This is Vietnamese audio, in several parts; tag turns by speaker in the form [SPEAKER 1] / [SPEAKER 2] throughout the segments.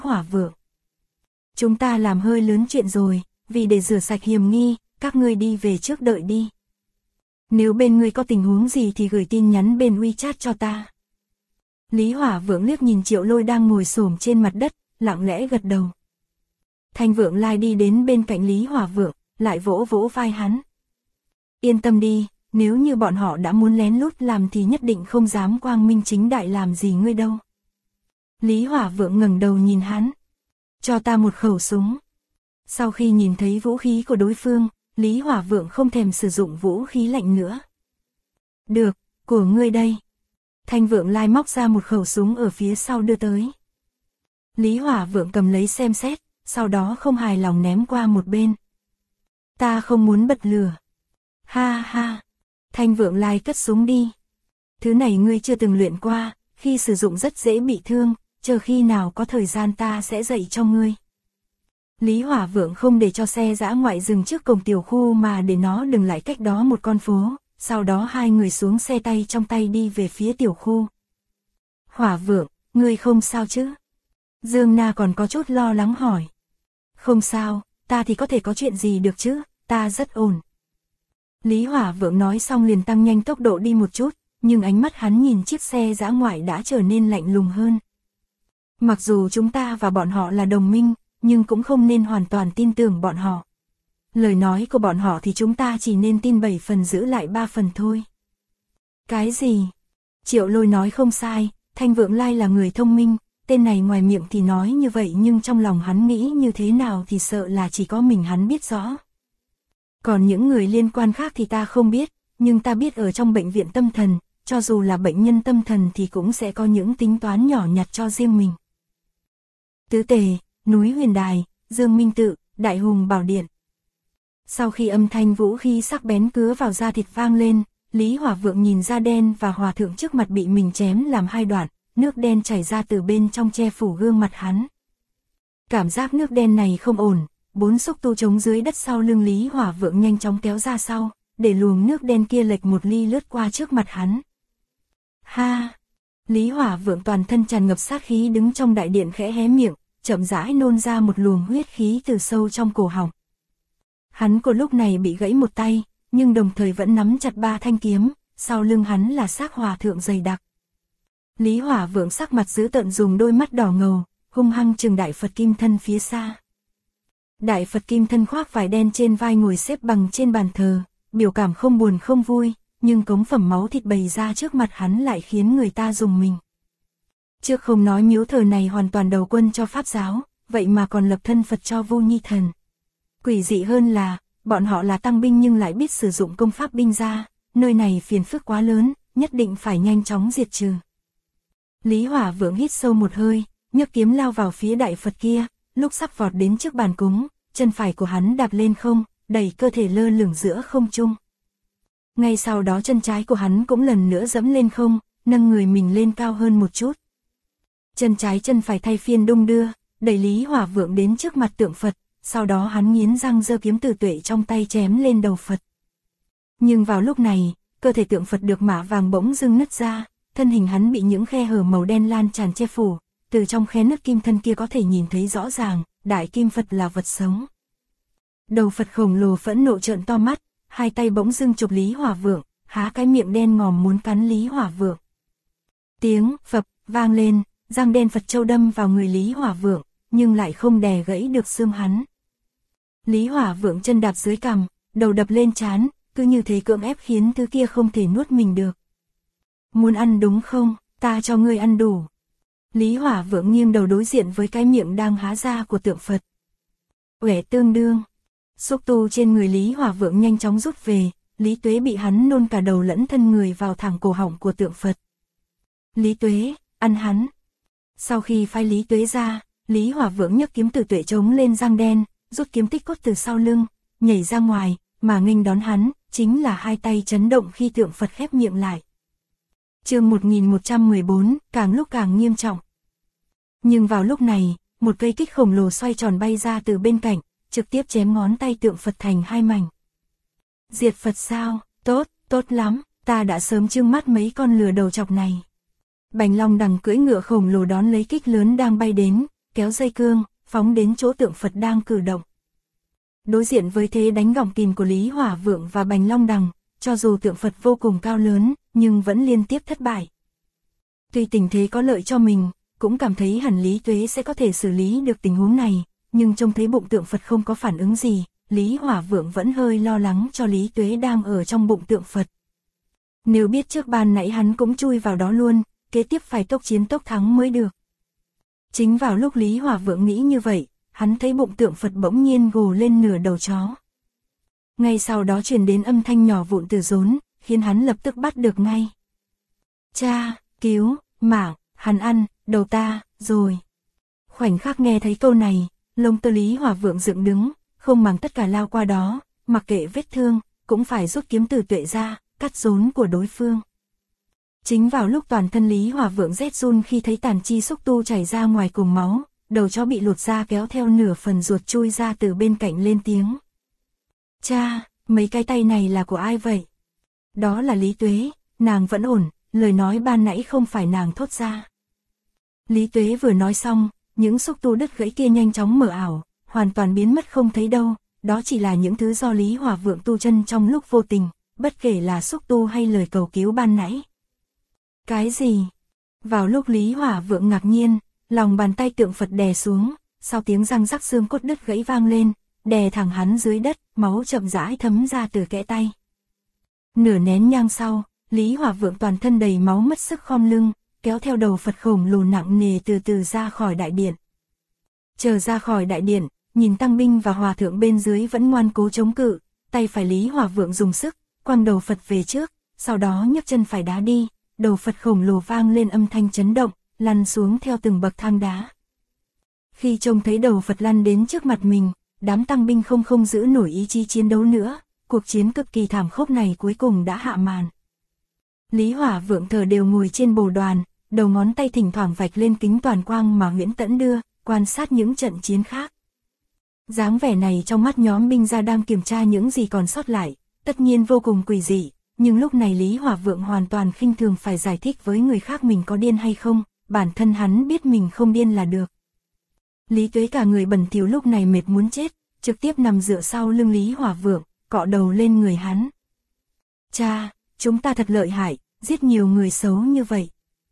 [SPEAKER 1] Hỏa Vượng. Chúng ta làm hơi lớn chuyện rồi, vì để rửa sạch hiểm nghi, các ngươi đi về trước đợi đi. Nếu bên ngươi có tình huống gì thì gửi tin nhắn bên WeChat cho ta. Lý Hỏa Vượng liếc nhìn Triệu Lôi đang ngồi xổm trên mặt đất, lặng lẽ gật đầu. Thanh Vượng Lai đi đến bên cạnh Lý Hỏa Vượng, lại vỗ vỗ vai hắn. Yên tâm đi, nếu như bọn họ đã muốn lén lút làm thì nhất định không dám quang minh chính đại làm gì ngươi đâu. Lý Hỏa Vượng ngẩng đầu nhìn hắn. Cho ta một khẩu súng. Sau khi nhìn thấy vũ khí của đối phương, Lý Hỏa Vượng không thèm sử dụng vũ khí lạnh nữa. Được, của ngươi đây. Thanh Vượng Lai móc ra một khẩu súng ở phía sau đưa tới. Lý Hỏa Vượng cầm lấy xem xét, sau đó không hài lòng ném qua một bên. Ta không muốn bật lửa. Ha ha. Thanh Vượng Lai cất súng đi. Thứ này ngươi chưa từng luyện qua, khi sử dụng rất dễ bị thương, chờ khi nào có thời gian ta sẽ dạy cho ngươi. Lý Hỏa Vượng không để cho xe dã ngoại dừng trước cổng tiểu khu mà để nó dừng lại cách đó một con phố, sau đó hai người xuống xe tay trong tay đi về phía tiểu khu. Hỏa Vượng, ngươi không sao chứ? Dương Na còn có chút lo lắng hỏi. Không sao, ta thì có thể có chuyện gì được chứ, ta rất ổn. Lý Hỏa Vượng nói xong liền tăng nhanh tốc độ đi một chút, nhưng ánh mắt hắn nhìn chiếc xe dã ngoại đã trở nên lạnh lùng hơn. Mặc dù chúng ta và bọn họ là đồng minh, nhưng cũng không nên hoàn toàn tin tưởng bọn họ. Lời nói của bọn họ thì chúng ta chỉ nên tin 7 phần giữ lại 3 phần thôi. Cái gì? Triệu Lôi nói không sai, Thanh Vượng Lai là người thông minh, tên này ngoài miệng thì nói như vậy nhưng trong lòng hắn nghĩ như thế nào thì sợ là chỉ có mình hắn biết rõ. Còn những người liên quan khác thì ta không biết, nhưng ta biết ở trong bệnh viện tâm thần, cho dù là bệnh nhân tâm thần thì cũng sẽ có những tính toán nhỏ nhặt cho riêng mình. Tứ Tề, núi Huyền Đài, Dương Minh Tự, Đại Hùng Bảo Điện. Sau khi âm thanh vũ khí sắc bén cứa vào da thịt vang lên, Lý Hỏa Vượng nhìn da đen và hòa thượng trước mặt bị mình chém làm hai đoạn, nước đen chảy ra từ bên trong che phủ gương mặt hắn. Cảm giác nước đen này không ổn, 4 xúc tu trống dưới đất sau lưng Lý Hỏa Vượng nhanh chóng kéo ra sau, để luồng nước đen kia lệch một ly lướt qua trước mặt hắn. Ha! Lý Hỏa Vượng toàn thân tràn ngập sát khí đứng trong đại điện khẽ hé miệng, chậm rãi nôn ra một luồng huyết khí từ sâu trong cổ họng. Hắn của lúc này bị gãy một tay, nhưng đồng thời vẫn nắm chặt 3 thanh kiếm, sau lưng hắn là xác hòa thượng dày đặc. Lý Hỏa Vượng sắc mặt dữ tợn dùng đôi mắt đỏ ngầu, hung hăng trừng Đại Phật Kim Thân phía xa. Đại Phật Kim Thân khoác vải đen trên vai ngồi xếp bằng trên bàn thờ, biểu cảm không buồn không vui, nhưng cống phẩm máu thịt bày ra trước mặt hắn lại khiến người ta rùng mình. Trước không nói miếu thờ này hoàn toàn đầu quân cho Pháp giáo, vậy mà còn lập thân Phật cho Vô Nhi Thần. Quỷ dị hơn là, bọn họ là tăng binh nhưng lại biết sử dụng công pháp binh ra, nơi này phiền phức quá lớn, nhất định phải nhanh chóng diệt trừ. Lý Hỏa Vượng hít sâu một hơi, nhấc kiếm lao vào phía Đại Phật kia, lúc sắp vọt đến trước bàn cúng, chân phải của hắn đạp lên không, đẩy cơ thể lơ lửng giữa không trung. Ngay sau đó chân trái của hắn cũng lần nữa giẫm lên không, nâng người mình lên cao hơn một chút. Chân trái chân phải thay phiên đung đưa, đẩy Lý Hỏa Vượng đến trước mặt tượng Phật, sau đó hắn nghiến răng giơ kiếm tử tuệ trong tay chém lên đầu Phật. Nhưng vào lúc này, cơ thể tượng Phật được mạ vàng bỗng dưng nứt ra, thân hình hắn bị những khe hở màu đen lan tràn che phủ, từ trong khe nứt kim thân kia có thể nhìn thấy rõ ràng, Đại Kim Phật là vật sống. Đầu Phật khổng lồ phẫn nộ trợn to mắt, hai tay bỗng dưng chụp Lý Hỏa Vượng, há cái miệng đen ngòm muốn cắn Lý Hỏa Vượng. Tiếng phập vang lên, răng đen Phật châu đâm vào người Lý Hỏa Vượng, nhưng lại không đè gãy được xương hắn. Lý Hỏa Vượng chân đạp dưới cằm, đầu đập lên trán, cứ như thế cưỡng ép khiến thứ kia không thể nuốt mình được. Muốn ăn đúng không, ta cho ngươi ăn đủ. Lý Hỏa Vượng nghiêng đầu đối diện với cái miệng đang há ra của tượng Phật. Uể tương đương. Xúc tu trên người Lý Hỏa Vượng nhanh chóng rút về, Lý Tuế bị hắn nôn cả đầu lẫn thân người vào thẳng cổ họng của tượng Phật. Lý Tuế, ăn hắn. Sau khi phái Lý Tuế ra, Lý Hỏa Vượng nhấc kiếm tử tuệ chống lên răng đen, rút kiếm tích cốt từ sau lưng, nhảy ra ngoài, mà nghênh đón hắn, chính là hai tay chấn động khi tượng Phật khép miệng lại. Chương 1114, càng lúc càng nghiêm trọng. Nhưng vào lúc này, một cây kích khổng lồ xoay tròn bay ra từ bên cạnh, trực tiếp chém ngón tay tượng Phật thành hai mảnh. Diệt Phật sao? Tốt, tốt lắm, ta đã sớm trưng mắt mấy con lừa đầu chọc này. Bành Long Đằng cưỡi ngựa khổng lồ đón lấy kích lớn đang bay đến, kéo dây cương, phóng đến chỗ tượng Phật đang cử động. Đối diện với thế đánh gọng kìm của Lý Hỏa Vượng và Bành Long Đằng, cho dù tượng Phật vô cùng cao lớn, nhưng vẫn liên tiếp thất bại. Tuy tình thế có lợi cho mình, cũng cảm thấy hẳn Lý Tuế sẽ có thể xử lý được tình huống này, nhưng trông thấy bụng tượng Phật không có phản ứng gì, Lý Hỏa Vượng vẫn hơi lo lắng cho Lý Tuế đang ở trong bụng tượng Phật. Nếu biết trước ban nãy hắn cũng chui vào đó luôn, kế tiếp phải tốc chiến tốc thắng mới được. Chính vào lúc Lý Hỏa Vượng nghĩ như vậy, hắn thấy bụng tượng Phật bỗng nhiên gồ lên nửa đầu chó. Ngay sau đó truyền đến âm thanh nhỏ vụn từ rốn, khiến hắn lập tức bắt được ngay. Cha, cứu, mạng, hắn ăn, đầu ta, rồi. Khoảnh khắc nghe thấy câu này, lông tơ Lý Hỏa Vượng dựng đứng, không màng tất cả lao qua đó, mặc kệ vết thương, cũng phải rút kiếm từ tuệ ra, cắt rốn của đối phương. Chính vào lúc toàn thân Lý Hỏa Vượng rét run khi thấy tàn chi xúc tu chảy ra ngoài cùng máu, đầu chó bị lột ra kéo theo nửa phần ruột chui ra từ bên cạnh lên tiếng. Cha, mấy cái tay này là của ai vậy? Đó là Lý Tuế, nàng vẫn ổn, lời nói ban nãy không phải nàng thốt ra. Lý Tuế vừa nói xong, những xúc tu đứt gãy kia nhanh chóng mở ảo, hoàn toàn biến mất không thấy đâu, đó chỉ là những thứ do Lý Hỏa Vượng tu chân trong lúc vô tình, bất kể là xúc tu hay lời cầu cứu ban nãy. Cái gì? Vào lúc Lý Hỏa Vượng ngạc nhiên, lòng bàn tay tượng Phật đè xuống, sau tiếng răng rắc xương cốt đứt gãy vang lên, đè thẳng hắn dưới đất, máu chậm rãi thấm ra từ kẽ tay. Nửa nén nhang sau, Lý Hỏa Vượng toàn thân đầy máu mất sức khom lưng, kéo theo đầu Phật khổng lồ nặng nề từ từ ra khỏi đại điện. Chờ ra khỏi đại điện, nhìn tăng binh và hòa thượng bên dưới vẫn ngoan cố chống cự, tay phải Lý Hỏa Vượng dùng sức, quăng đầu Phật về trước, sau đó nhấc chân phải đá đi, đầu Phật khổng lồ vang lên âm thanh chấn động, lăn xuống theo từng bậc thang đá. Khi trông thấy đầu Phật lăn đến trước mặt mình, đám tăng binh không giữ nổi ý chí chiến đấu nữa, cuộc chiến cực kỳ thảm khốc này cuối cùng đã hạ màn. Lý Hỏa Vượng thờ đều ngồi trên bồ đoàn, đầu ngón tay thỉnh thoảng vạch lên kính toàn quang mà Nguyễn Tẫn đưa, quan sát những trận chiến khác. Dáng vẻ này trong mắt nhóm binh gia đang kiểm tra những gì còn sót lại, tất nhiên vô cùng quỷ dị, nhưng lúc này Lý Hỏa Vượng hoàn toàn khinh thường phải giải thích với người khác mình có điên hay không, bản thân hắn biết mình không điên là được. Lý Tuế cả người bẩn thỉu lúc này mệt muốn chết, trực tiếp nằm dựa sau lưng Lý Hỏa Vượng, cọ đầu lên người hắn. Cha, chúng ta thật lợi hại, giết nhiều người xấu như vậy.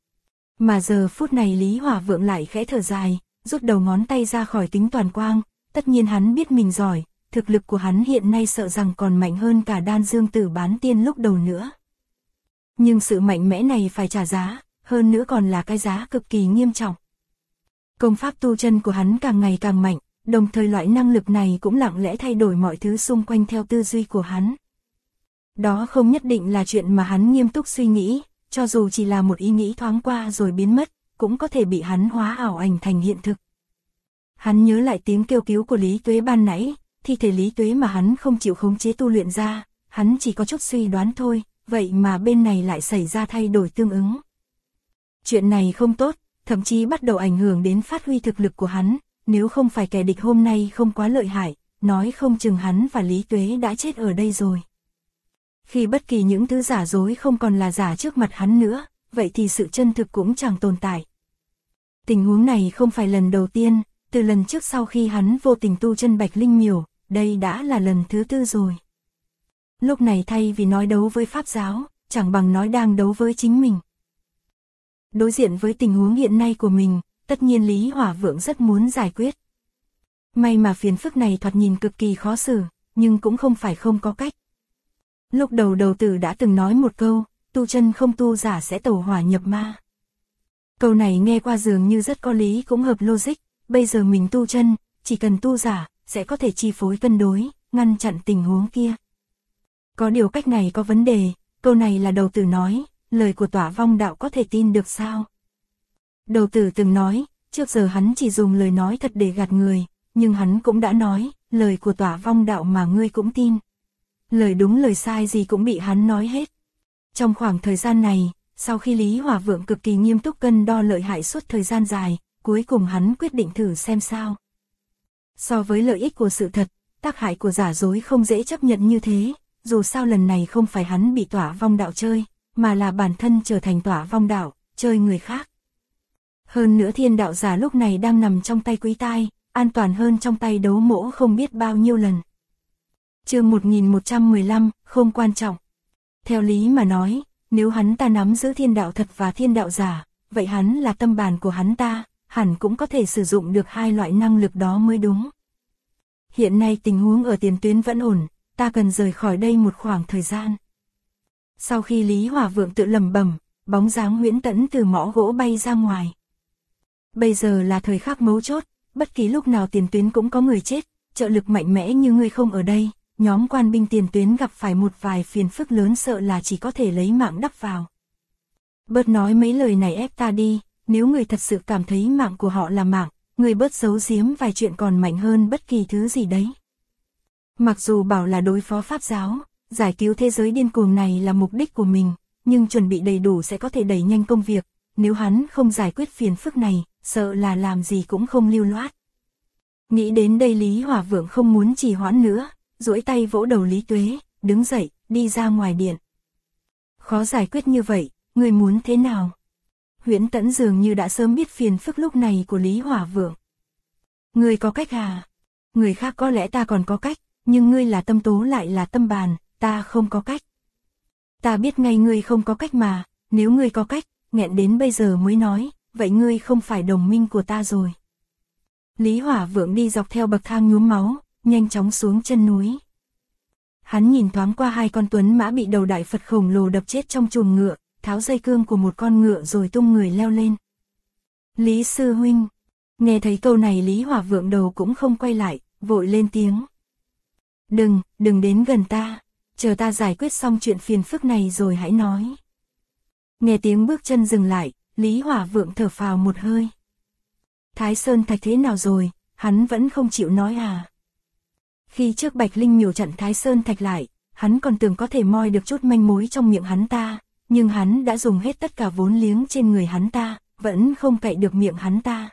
[SPEAKER 1] Mà giờ phút này Lý Hỏa Vượng lại khẽ thở dài, rút đầu ngón tay ra khỏi kính toàn quang, tất nhiên hắn biết mình giỏi, thực lực của hắn hiện nay sợ rằng còn mạnh hơn cả Đan Dương Tử bán tiên lúc đầu nữa. Nhưng sự mạnh mẽ này phải trả giá, hơn nữa còn là cái giá cực kỳ nghiêm trọng. Công pháp tu chân của hắn càng ngày càng mạnh, đồng thời loại năng lực này cũng lặng lẽ thay đổi mọi thứ xung quanh theo tư duy của hắn. Đó không nhất định là chuyện mà hắn nghiêm túc suy nghĩ, cho dù chỉ là một ý nghĩ thoáng qua rồi biến mất, cũng có thể bị hắn hóa ảo ảnh thành hiện thực. Hắn nhớ lại tiếng kêu cứu của Lý Tuế ban nãy, thi thể Lý Tuế mà hắn không chịu khống chế tu luyện ra, hắn chỉ có chút suy đoán thôi, vậy mà bên này lại xảy ra thay đổi tương ứng. Chuyện này không tốt, thậm chí bắt đầu ảnh hưởng đến phát huy thực lực của hắn, nếu không phải kẻ địch hôm nay không quá lợi hại, nói không chừng hắn và Lý Tuế đã chết ở đây rồi. Khi bất kỳ những thứ giả dối không còn là giả trước mặt hắn nữa, vậy thì sự chân thực cũng chẳng tồn tại. Tình huống này không phải lần đầu tiên, từ lần trước sau khi hắn vô tình tu chân Bạch Linh Miểu, đây đã là lần thứ 4 rồi. Lúc này thay vì nói đấu với Pháp giáo, chẳng bằng nói đang đấu với chính mình. Đối diện với tình huống hiện nay của mình, tất nhiên Lý Hỏa Vượng rất muốn giải quyết. May mà phiền phức này thoạt nhìn cực kỳ khó xử, nhưng cũng không phải không có cách. Lúc đầu đầu tử đã từng nói một câu, tu chân không tu giả sẽ tẩu hỏa nhập ma. Câu này nghe qua dường như rất có lý cũng hợp logic, bây giờ mình tu chân, chỉ cần tu giả, sẽ có thể chi phối cân đối, ngăn chặn tình huống kia. Có điều cách này có vấn đề, câu này là đầu tử nói, lời của Tỏa Vong Đạo có thể tin được sao? Đầu tử từng nói, trước giờ hắn chỉ dùng lời nói thật để gạt người, nhưng hắn cũng đã nói, lời của Tỏa Vong Đạo mà ngươi cũng tin. Lời đúng lời sai gì cũng bị hắn nói hết. Trong khoảng thời gian này, sau khi Lý Hỏa Vượng cực kỳ nghiêm túc cân đo lợi hại suốt thời gian dài, cuối cùng hắn quyết định thử xem sao. So với lợi ích của sự thật, tác hại của giả dối không dễ chấp nhận như thế, dù sao lần này không phải hắn bị Tỏa Vong Đạo chơi, mà là bản thân trở thành Tỏa Vong Đạo, chơi người khác. Hơn nữa thiên đạo giả lúc này đang nằm trong tay Quý Tai, an toàn hơn trong tay Đấu Mỗ không biết bao nhiêu lần. Chương 1115, không quan trọng. Theo lý mà nói, nếu hắn ta nắm giữ thiên đạo thật và thiên đạo giả, vậy hắn là tâm bản của hắn ta, hẳn cũng có thể sử dụng được hai loại năng lực đó mới đúng. Hiện nay tình huống ở tiền tuyến vẫn ổn, ta cần rời khỏi đây một khoảng thời gian. Sau khi Lý Hỏa Vượng tự lẩm bẩm, bóng dáng Huyễn Tẫn từ mõ gỗ bay ra ngoài. Bây giờ là thời khắc mấu chốt, bất kỳ lúc nào tiền tuyến cũng có người chết, trợ lực mạnh mẽ như ngươi không ở đây, nhóm quan binh tiền tuyến gặp phải một vài phiền phức lớn sợ là chỉ có thể lấy mạng đắp vào. Bớt nói mấy lời này ép ta đi, nếu người thật sự cảm thấy mạng của họ là mạng, người bớt giấu giếm vài chuyện còn mạnh hơn bất kỳ thứ gì đấy. Mặc dù bảo là đối phó Pháp giáo, giải cứu thế giới điên cuồng này là mục đích của mình, nhưng chuẩn bị đầy đủ sẽ có thể đẩy nhanh công việc, nếu hắn không giải quyết phiền phức này, sợ là làm gì cũng không lưu loát. Nghĩ đến đây Lý Hỏa Vượng không muốn trì hoãn nữa, duỗi tay vỗ đầu Lý Tuế, đứng dậy, đi ra ngoài điện. Khó giải quyết như vậy, người muốn thế nào? Huyễn Tẫn dường như đã sớm biết phiền phức lúc này của Lý Hỏa Vượng. Người có cách à? Người khác có lẽ ta còn có cách, nhưng ngươi là tâm tố lại là tâm bàn, ta không có cách. Ta biết ngay ngươi không có cách mà, nếu ngươi có cách, nghẹn đến bây giờ mới nói, vậy ngươi không phải đồng minh của ta rồi. Lý Hỏa Vượng đi dọc theo bậc thang nhuốm máu, nhanh chóng xuống chân núi. Hắn nhìn thoáng qua hai con tuấn mã bị đầu đại Phật khổng lồ đập chết trong chuồng ngựa, tháo dây cương của một con ngựa rồi tung người leo lên. Lý sư huynh. Nghe thấy câu này Lý Hỏa Vượng đầu cũng không quay lại, vội lên tiếng. Đừng đến gần ta, chờ ta giải quyết xong chuyện phiền phức này rồi hãy nói. Nghe tiếng bước chân dừng lại, Lý Hỏa Vượng thở phào một hơi. Thái Sơn Thạch thế nào rồi, hắn vẫn không chịu nói à? Khi trước Bạch Linh Miểu chặn Thái Sơn Thạch lại, hắn còn tưởng có thể moi được chút manh mối trong miệng hắn ta, nhưng hắn đã dùng hết tất cả vốn liếng trên người hắn ta, vẫn không cậy được miệng hắn ta.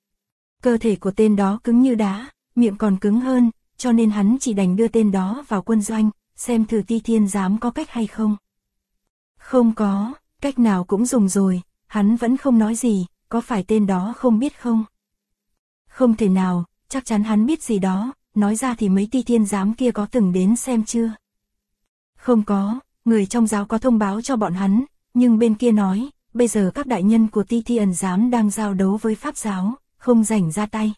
[SPEAKER 1] Cơ thể của tên đó cứng như đá, miệng còn cứng hơn, cho nên hắn chỉ đành đưa tên đó vào quân doanh, xem thử Ti Thiên Giám có cách hay không. Không có, cách nào cũng dùng rồi, hắn vẫn không nói gì, có phải tên đó không biết không? Không thể nào, chắc chắn hắn biết gì đó, nói ra thì mấy Ti Thiên Giám kia có từng đến xem chưa? Không có, người trong giáo có thông báo cho bọn hắn, nhưng bên kia nói, bây giờ các đại nhân của Ti Thiên Giám đang giao đấu với Pháp giáo, không rảnh ra tay.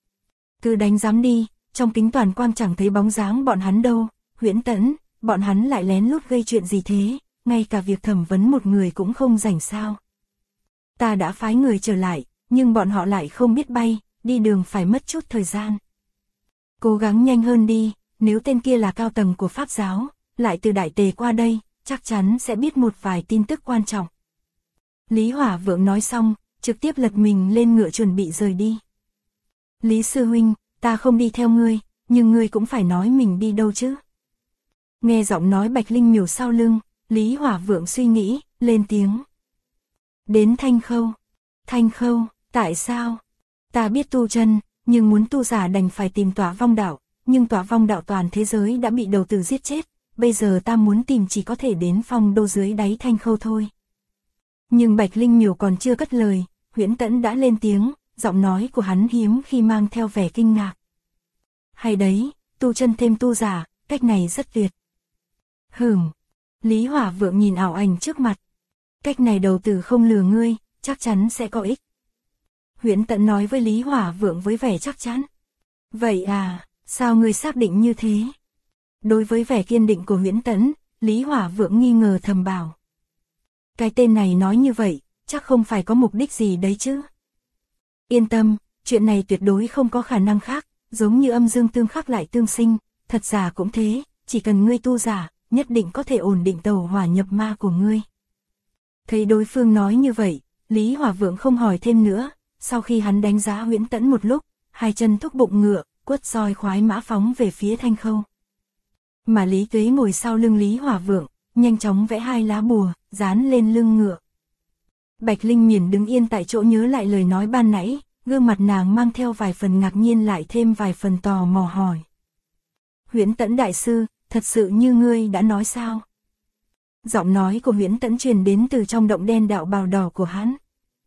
[SPEAKER 1] Cứ đánh giám đi, trong kính toàn quang chẳng thấy bóng dáng bọn hắn đâu, Huyễn Tẫn, bọn hắn lại lén lút gây chuyện gì thế, ngay cả việc thẩm vấn một người cũng không rảnh sao. Ta đã phái người trở lại, nhưng bọn họ lại không biết bay, đi đường phải mất chút thời gian. Cố gắng nhanh hơn đi, nếu tên kia là cao tầng của Pháp giáo, lại từ Đại Tề qua đây, chắc chắn sẽ biết một vài tin tức quan trọng. Lý Hỏa Vượng nói xong, trực tiếp lật mình lên ngựa chuẩn bị rời đi. Lý sư huynh, ta không đi theo ngươi, nhưng ngươi cũng phải nói mình đi đâu chứ. Nghe giọng nói Bạch Linh Miểu sau lưng, Lý Hỏa Vượng suy nghĩ, lên tiếng. Đến Thanh Khâu. Thanh Khâu, tại sao? Ta biết tu chân, nhưng muốn tu giả đành phải tìm Tỏa Vong đạo, nhưng Tỏa Vong đạo toàn thế giới đã bị đầu tử giết chết, bây giờ ta muốn tìm chỉ có thể đến phong đô dưới đáy Thanh Khâu thôi. Nhưng Bạch Linh Miểu còn chưa cất lời, Huyễn Tẫn đã lên tiếng, giọng nói của hắn hiếm khi mang theo vẻ kinh ngạc. Hay đấy, tu chân thêm tu giả, cách này rất tuyệt. Lý Hỏa Vượng nhìn ảo ảnh trước mặt. Cách này đầu tử không lừa ngươi, chắc chắn sẽ có ích. Huyễn Tẫn nói với Lý Hỏa Vượng với vẻ chắc chắn. Vậy à, sao ngươi xác định như thế? Đối với vẻ kiên định của Huyễn Tẫn, Lý Hỏa Vượng nghi ngờ thầm bảo. Cái tên này nói như vậy, chắc không phải có mục đích gì đấy chứ. Yên tâm, chuyện này tuyệt đối không có khả năng khác, giống như âm dương tương khắc lại tương sinh, thật giả cũng thế, chỉ cần ngươi tu giả, nhất định có thể ổn định tẩu hỏa nhập ma của ngươi. Thấy đối phương nói như vậy, Lý Hỏa Vượng không hỏi thêm nữa, sau khi hắn đánh giá Huyễn Tẫn một lúc, hai chân thúc bụng ngựa, quất roi khoái mã phóng về phía Thanh Khâu. Mà Lý Tuế ngồi sau lưng Lý Hỏa Vượng, nhanh chóng vẽ hai lá bùa, dán lên lưng ngựa. Bạch Linh Miển đứng yên tại chỗ nhớ lại lời nói ban nãy, gương mặt nàng mang theo vài phần ngạc nhiên lại thêm vài phần tò mò hỏi. Huyễn Tẫn đại sư, thật sự như ngươi đã nói sao? Giọng nói của Huyễn Tẫn truyền đến từ trong động đen đạo bào đỏ của hắn.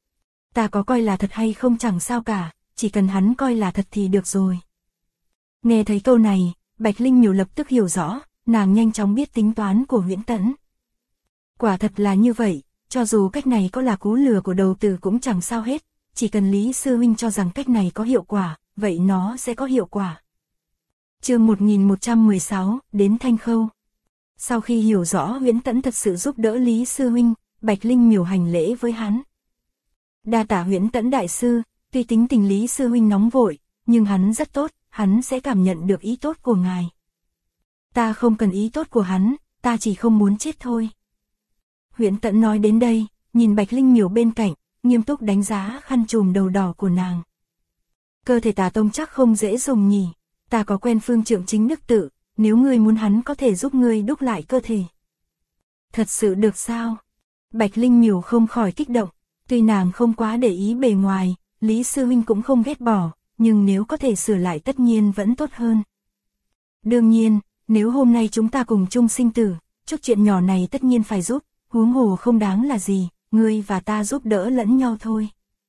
[SPEAKER 1] Ta có coi là thật hay không chẳng sao cả, chỉ cần hắn coi là thật thì được rồi. Nghe thấy câu này, Bạch Linh Miểu lập tức hiểu rõ, nàng nhanh chóng biết tính toán của Huyễn Tẫn. Quả thật là như vậy, cho dù cách này có là cú lừa của đầu tử cũng chẳng sao hết, chỉ cần Lý Sư Huynh cho rằng cách này có hiệu quả, vậy nó sẽ có hiệu quả. Chương 1116, đến Thanh Khâu. Sau khi hiểu rõ Huyễn Tẫn thật sự giúp đỡ Lý Sư Huynh, Bạch Linh Miểu hành lễ với hắn. Đa tạ Huyễn Tẫn đại sư, tuy tính tình Lý Sư Huynh nóng vội, nhưng hắn rất tốt, hắn sẽ cảm nhận được ý tốt của ngài. Ta không cần ý tốt của hắn, ta chỉ không muốn chết thôi. Huyễn Tẫn nói đến đây, nhìn Bạch Linh Miểu bên cạnh, nghiêm túc đánh giá khăn trùm đầu đỏ của nàng. Cơ thể Tà Tông chắc không dễ dùng nhỉ, ta có quen phương trượng chính đức tự, nếu ngươi muốn hắn có thể giúp ngươi đúc lại cơ thể. Thật sự được sao? Bạch Linh Miểu không khỏi kích động, tuy nàng không quá để ý bề ngoài, Lý Sư Huynh cũng không ghét bỏ, nhưng nếu có thể sửa lại tất nhiên vẫn tốt hơn. Đương nhiên, nếu hôm nay chúng ta cùng chung sinh tử, chút chuyện nhỏ này tất nhiên phải giúp, huống hồ không đáng là gì, ngươi và ta giúp đỡ lẫn nhau thôi.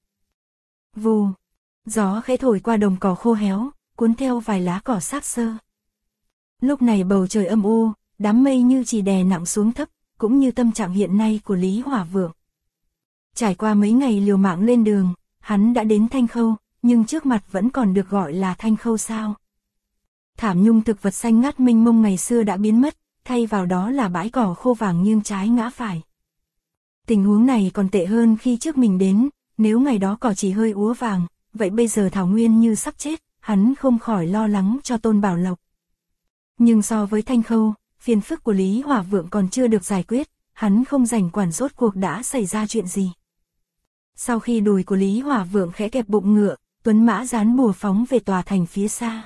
[SPEAKER 1] Vù, gió khẽ thổi qua đồng cỏ khô héo, cuốn theo vài lá cỏ xác xơ. Lúc này bầu trời âm u, đám mây như chỉ đè nặng xuống thấp, cũng như tâm trạng hiện nay của Lý Hỏa Vượng. Trải qua mấy ngày liều mạng lên đường, hắn đã đến Thanh Khâu, nhưng trước mặt vẫn còn được gọi là Thanh Khâu sao. Thảm nhung thực vật xanh ngát mênh mông ngày xưa đã biến mất, thay vào đó là bãi cỏ khô vàng nghiêng trái ngã phải. Tình huống này còn tệ hơn khi trước mình đến, nếu ngày đó cỏ chỉ hơi úa vàng, vậy bây giờ thảo nguyên như sắp chết, hắn không khỏi lo lắng cho Tôn Bảo Lộc. Nhưng so với Thanh Khâu, phiền phức của Lý Hỏa Vượng còn chưa được giải quyết, hắn không rảnh quản rốt cuộc đã xảy ra chuyện gì. Sau khi đùi của Lý Hỏa Vượng khẽ kẹp bụng ngựa, tuấn mã dán bùa phóng về tòa thành phía xa.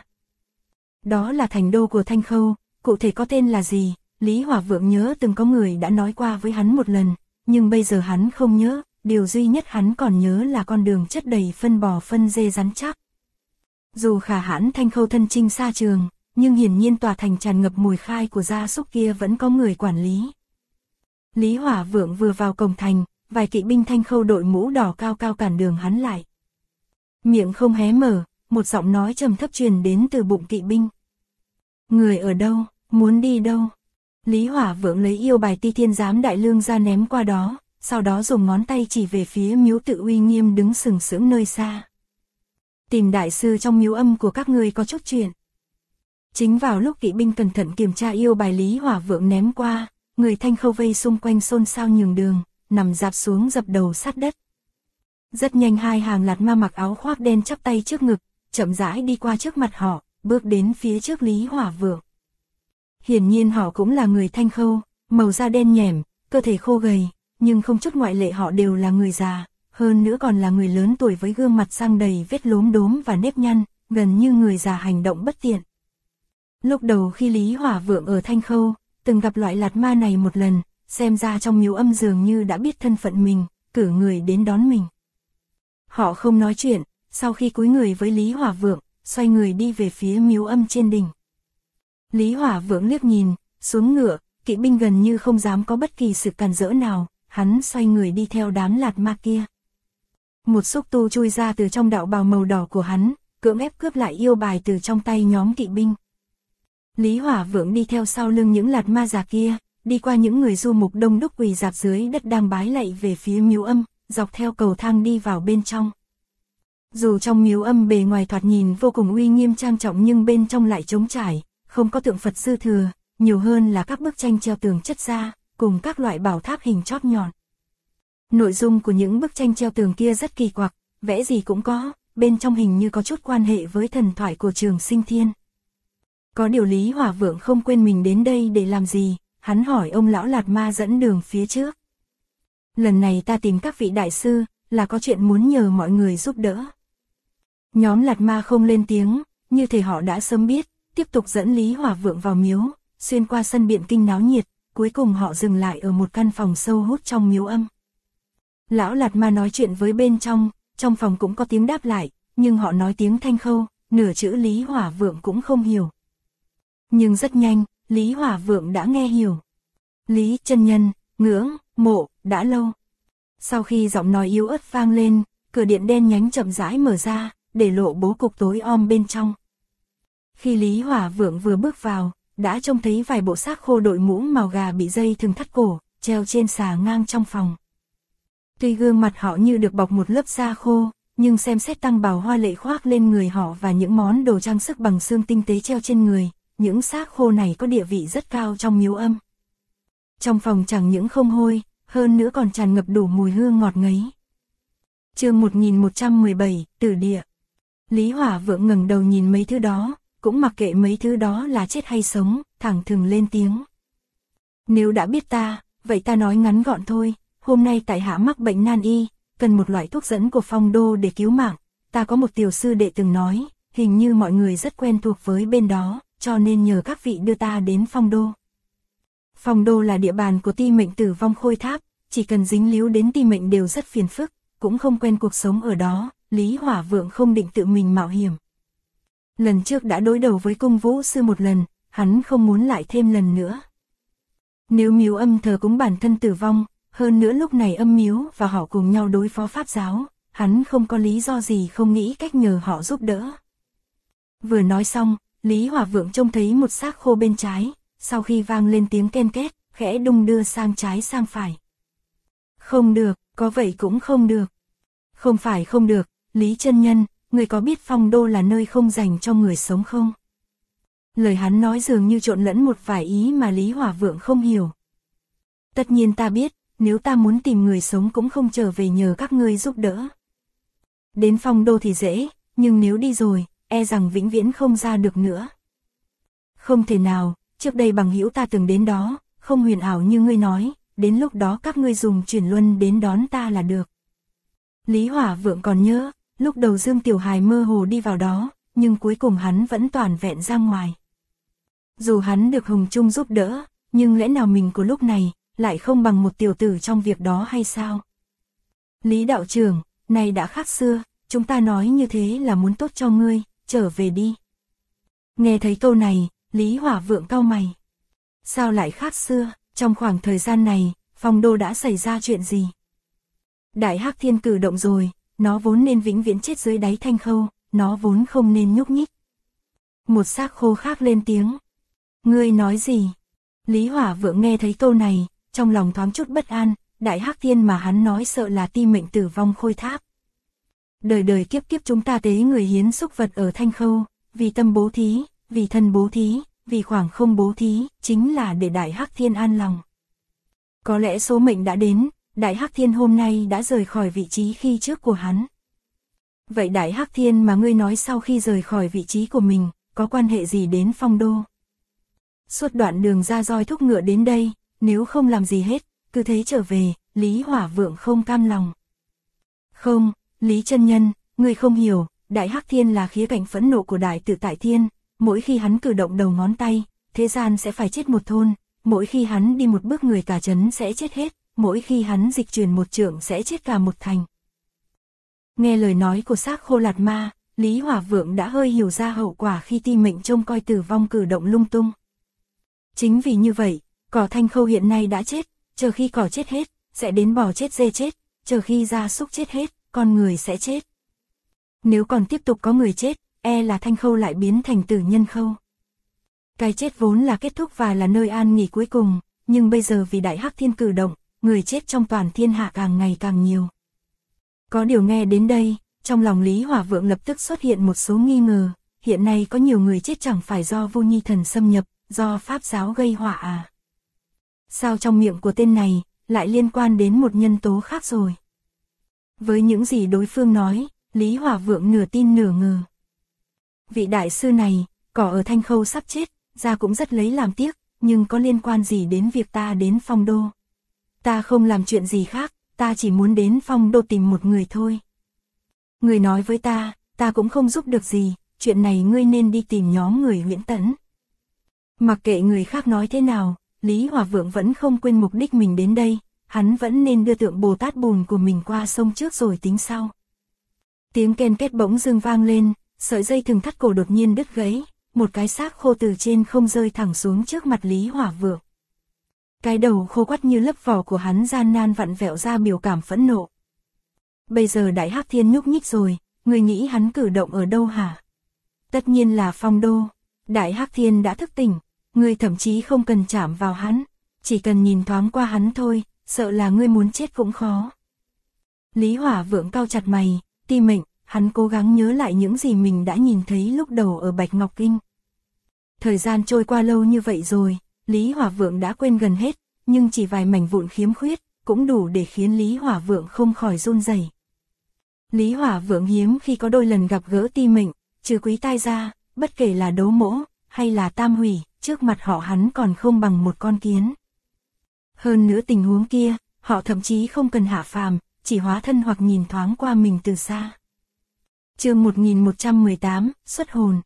[SPEAKER 1] Đó là thành đô của Thanh Khâu, cụ thể có tên là gì, Lý Hỏa Vượng nhớ từng có người đã nói qua với hắn một lần, nhưng bây giờ hắn không nhớ, điều duy nhất hắn còn nhớ là con đường chất đầy phân bò phân dê rắn chắc. Dù khả hãn Thanh Khâu thân chinh xa trường, nhưng hiển nhiên tòa thành tràn ngập mùi khai của gia súc kia vẫn có người quản lý. Lý Hỏa Vượng vừa vào cổng thành, vài kỵ binh Thanh Khâu đội mũ đỏ cao cao cản đường hắn lại. Miệng không hé mở, một giọng nói trầm thấp truyền đến từ bụng kỵ binh. Người ở đâu, muốn đi đâu? Lý Hỏa Vượng lấy yêu bài Ti Thiên Giám Đại Lương ra ném qua đó, sau đó dùng ngón tay chỉ về phía miếu tự uy nghiêm đứng sừng sững nơi xa. Tìm đại sư trong miếu âm của các ngươi có chút chuyện. Chính vào lúc kỵ binh cẩn thận kiểm tra yêu bài Lý Hỏa Vượng ném qua, người Thanh Khâu vây xung quanh xôn xao nhường đường, nằm dạp xuống dập đầu sát đất. Rất nhanh hai hàng lạt ma mặc áo khoác đen chắp tay trước ngực, chậm rãi đi qua trước mặt họ, bước đến phía trước Lý Hỏa Vượng. Hiển nhiên họ cũng là người Thanh Khâu, màu da đen nhẻm, cơ thể khô gầy, nhưng không chút ngoại lệ họ đều là người già, hơn nữa còn là người lớn tuổi với gương mặt sang đầy vết lốm đốm và nếp nhăn, gần như người già hành động bất tiện. Lúc đầu khi Lý Hỏa Vượng ở Thanh Khâu, từng gặp loại lạt ma này một lần, xem ra trong miếu âm dường như đã biết thân phận mình, cử người đến đón mình. Họ không nói chuyện, sau khi cúi người với Lý Hỏa Vượng, xoay người đi về phía miếu âm trên đỉnh. Lý Hỏa Vượng liếc nhìn, xuống ngựa, kỵ binh gần như không dám có bất kỳ sự cản rỡ nào, hắn xoay người đi theo đám lạt ma kia. Một xúc tu chui ra từ trong đạo bào màu đỏ của hắn, cưỡng ép cướp lại yêu bài từ trong tay nhóm kỵ binh. Lý Hỏa Vượng đi theo sau lưng những lạt ma già kia, đi qua những người du mục đông đúc quỳ rạp dưới đất đang bái lạy về phía miếu âm, dọc theo cầu thang đi vào bên trong. Dù trong miếu âm bề ngoài thoạt nhìn vô cùng uy nghiêm trang trọng nhưng bên trong lại trống trải, không có tượng Phật dư thừa, nhiều hơn là các bức tranh treo tường chất ra, cùng các loại bảo tháp hình chóp nhọn. Nội dung của những bức tranh treo tường kia rất kỳ quặc, vẽ gì cũng có, bên trong hình như có chút quan hệ với thần thoại của Trường Sinh Thiên. Có điều Lý Hỏa Vượng không quên mình đến đây để làm gì, hắn hỏi ông lão lạt ma dẫn đường phía trước. Lần này ta tìm các vị đại sư, là có chuyện muốn nhờ mọi người giúp đỡ. Nhóm lạt ma không lên tiếng, như thể họ đã sớm biết, tiếp tục dẫn Lý Hỏa Vượng vào miếu, xuyên qua sân biện kinh náo nhiệt, cuối cùng họ dừng lại ở một căn phòng sâu hút trong miếu âm. Lão lạt ma nói chuyện với bên trong phòng cũng có tiếng đáp lại, nhưng họ nói tiếng Thanh Khâu, nửa chữ Lý Hỏa Vượng cũng không hiểu. Nhưng rất nhanh, Lý Hỏa Vượng đã nghe hiểu. Lý chân nhân, ngưỡng, mộ, đã lâu. Sau khi giọng nói yếu ớt vang lên, cửa điện đen nhánh chậm rãi mở ra, để lộ bố cục tối om bên trong. Khi Lý Hỏa Vượng vừa bước vào, đã trông thấy vài bộ xác khô đội mũ màu gà bị dây thừng thắt cổ, treo trên xà ngang trong phòng. Tuy gương mặt họ như được bọc một lớp da khô, nhưng xem xét tăng bào hoa lệ khoác lên người họ và những món đồ trang sức bằng xương tinh tế treo trên người, những xác khô này có địa vị rất cao trong miếu âm. Trong phòng chẳng những không hôi, hơn nữa còn tràn ngập đủ mùi hương ngọt ngấy. Chương 1117, Tử địa. Lý Hỏa Vượng ngẩng đầu nhìn mấy thứ đó, cũng mặc kệ mấy thứ đó là chết hay sống, thẳng thừng lên tiếng. Nếu đã biết ta, vậy ta nói ngắn gọn thôi, hôm nay tại hạ mắc bệnh nan y, cần một loại thuốc dẫn của Phong Đô để cứu mạng, ta có một tiểu sư đệ từng nói, hình như mọi người rất quen thuộc với bên đó, cho nên nhờ các vị đưa ta đến Phong Đô. Phong Đô là địa bàn của Ti Mệnh Tử Vong Khôi Tháp, chỉ cần dính líu đến Ti Mệnh đều rất phiền phức, cũng không quen cuộc sống ở đó, Lý Hỏa Vượng không định tự mình mạo hiểm. Lần trước đã đối đầu với cung vũ sư một lần, hắn không muốn lại thêm lần nữa. Nếu miếu âm thờ cúng bản thân tử vong, hơn nữa lúc này âm miếu và họ cùng nhau đối phó pháp giáo, hắn không có lý do gì không nghĩ cách nhờ họ giúp đỡ. Vừa nói xong, Lý Hỏa Vượng trông thấy một xác khô bên trái, sau khi vang lên tiếng ken két, khẽ đung đưa sang trái sang phải. Không được, có vậy cũng không được. Không phải không được, Lý chân nhân, người có biết Phong Đô là nơi không dành cho người sống không? Lời hắn nói dường như trộn lẫn một vài ý mà Lý Hỏa Vượng không hiểu. Tất nhiên ta biết, nếu ta muốn tìm người sống cũng không trở về nhờ các ngươi giúp đỡ. Đến Phong Đô thì dễ, nhưng nếu đi rồi, e rằng vĩnh viễn không ra được nữa. Không thể nào, trước đây bằng hữu ta từng đến đó, không huyền ảo như ngươi nói, đến lúc đó các ngươi dùng chuyển luân đến đón ta là được. Lý Hỏa Vượng còn nhớ, lúc đầu Dương Tiểu Hài mơ hồ đi vào đó, nhưng cuối cùng hắn vẫn toàn vẹn ra ngoài. Dù hắn được Hồng Trung giúp đỡ, nhưng lẽ nào mình của lúc này, lại không bằng một tiểu tử trong việc đó hay sao? Lý đạo trưởng, này đã khác xưa, chúng ta nói như thế là muốn tốt cho ngươi, trở về đi. Nghe thấy câu này, Lý Hỏa Vượng cau mày. Sao lại khác xưa, trong khoảng thời gian này, Phong Đô đã xảy ra chuyện gì? Đại Hắc Thiên cử động rồi, nó vốn nên vĩnh viễn chết dưới đáy thanh khâu, nó vốn không nên nhúc nhích. Một xác khô khác lên tiếng. Ngươi nói gì? Lý Hỏa Vượng nghe thấy câu này, trong lòng thoáng chút bất an, Đại Hắc Thiên mà hắn nói sợ là Ti Mệnh Tử Vong Khôi Tháp. Đời đời kiếp kiếp chúng ta tế người hiến xúc vật ở thanh khâu, vì tâm bố thí, vì thân bố thí, vì khoảng không bố thí, chính là để Đại Hắc Thiên an lòng. Có lẽ số mệnh đã đến, Đại Hắc Thiên hôm nay đã rời khỏi vị trí khi trước của hắn. Vậy Đại Hắc Thiên mà ngươi nói sau khi rời khỏi vị trí của mình, có quan hệ gì đến Phong Đô? Suốt đoạn đường ra roi thúc ngựa đến đây, nếu không làm gì hết, cứ thế trở về, Lý Hỏa Vượng không cam lòng. Không, Lý chân nhân, ngươi không hiểu, Đại Hắc Thiên là khía cạnh phẫn nộ của Đại Tự Tại Thiên, mỗi khi hắn cử động đầu ngón tay, thế gian sẽ phải chết một thôn, mỗi khi hắn đi một bước người cả trấn sẽ chết hết, mỗi khi hắn dịch chuyển một trượng sẽ chết cả một thành. Nghe lời nói của xác khô lạt ma, Lý Hỏa Vượng đã hơi hiểu ra hậu quả khi Ti Mệnh trông coi Tử Vong cử động lung tung. Chính vì như vậy, cỏ thanh khâu hiện nay đã chết, chờ khi cỏ chết hết, sẽ đến bò chết dê chết, chờ khi gia súc chết hết, con người sẽ chết. Nếu còn tiếp tục có người chết, e là thanh khâu lại biến thành tử nhân khâu. Cái chết vốn là kết thúc và là nơi an nghỉ cuối cùng, nhưng bây giờ vì Đại Hắc Thiên cử động, người chết trong toàn thiên hạ càng ngày càng nhiều. Có điều nghe đến đây, trong lòng Lý Hỏa Vượng lập tức xuất hiện một số nghi ngờ, hiện nay có nhiều người chết chẳng phải do Vô Nhi Thần xâm nhập, do Pháp giáo gây họa à? Sao trong miệng của tên này, lại liên quan đến một nhân tố khác rồi? Với những gì đối phương nói, Lý Hỏa Vượng nửa tin nửa ngờ. Vị đại sư này, cỏ ở thanh khâu sắp chết, ra cũng rất lấy làm tiếc, nhưng có liên quan gì đến việc ta đến Phong Đô? Ta không làm chuyện gì khác, ta chỉ muốn đến Phong Đô tìm một người thôi. Người nói với ta cũng không giúp được gì, chuyện này ngươi nên đi tìm nhóm người Huyễn Tẫn. Mặc kệ người khác nói thế nào, Lý Hỏa Vượng vẫn không quên mục đích mình đến đây, hắn vẫn nên đưa tượng Bồ Tát Bùn của mình qua sông trước rồi tính sau. Tiếng ken két bỗng dưng vang lên, sợi dây thừng thắt cổ đột nhiên đứt gãy, một cái xác khô từ trên không rơi thẳng xuống trước mặt Lý Hỏa Vượng. Cái đầu khô quắt như lớp vỏ của hắn gian nan vặn vẹo ra biểu cảm phẫn nộ. Bây giờ Đại Hắc Thiên nhúc nhích rồi, ngươi nghĩ hắn cử động ở đâu hả? Tất nhiên là Phong Đô. Đại Hắc Thiên đã thức tỉnh, ngươi thậm chí không cần chạm vào hắn, chỉ cần nhìn thoáng qua hắn thôi, sợ là ngươi muốn chết cũng khó. Lý Hỏa Vượng cau chặt mày, Ti Mệnh, hắn cố gắng nhớ lại những gì mình đã nhìn thấy lúc đầu ở Bạch Ngọc Kinh. Thời gian trôi qua lâu như vậy rồi, Lý Hỏa Vượng đã quên gần hết, nhưng chỉ vài mảnh vụn khiếm khuyết, cũng đủ để khiến Lý Hỏa Vượng không khỏi run rẩy. Lý Hỏa Vượng hiếm khi có đôi lần gặp gỡ Ti Mệnh, trừ Quý Tai ra, bất kể là Đấu Mỗ, hay là Tam Hủy, trước mặt họ hắn còn không bằng một con kiến. Hơn nữa tình huống kia, họ thậm chí không cần hạ phàm, chỉ hóa thân hoặc nhìn thoáng qua mình từ xa. Chương 1118, xuất hồn.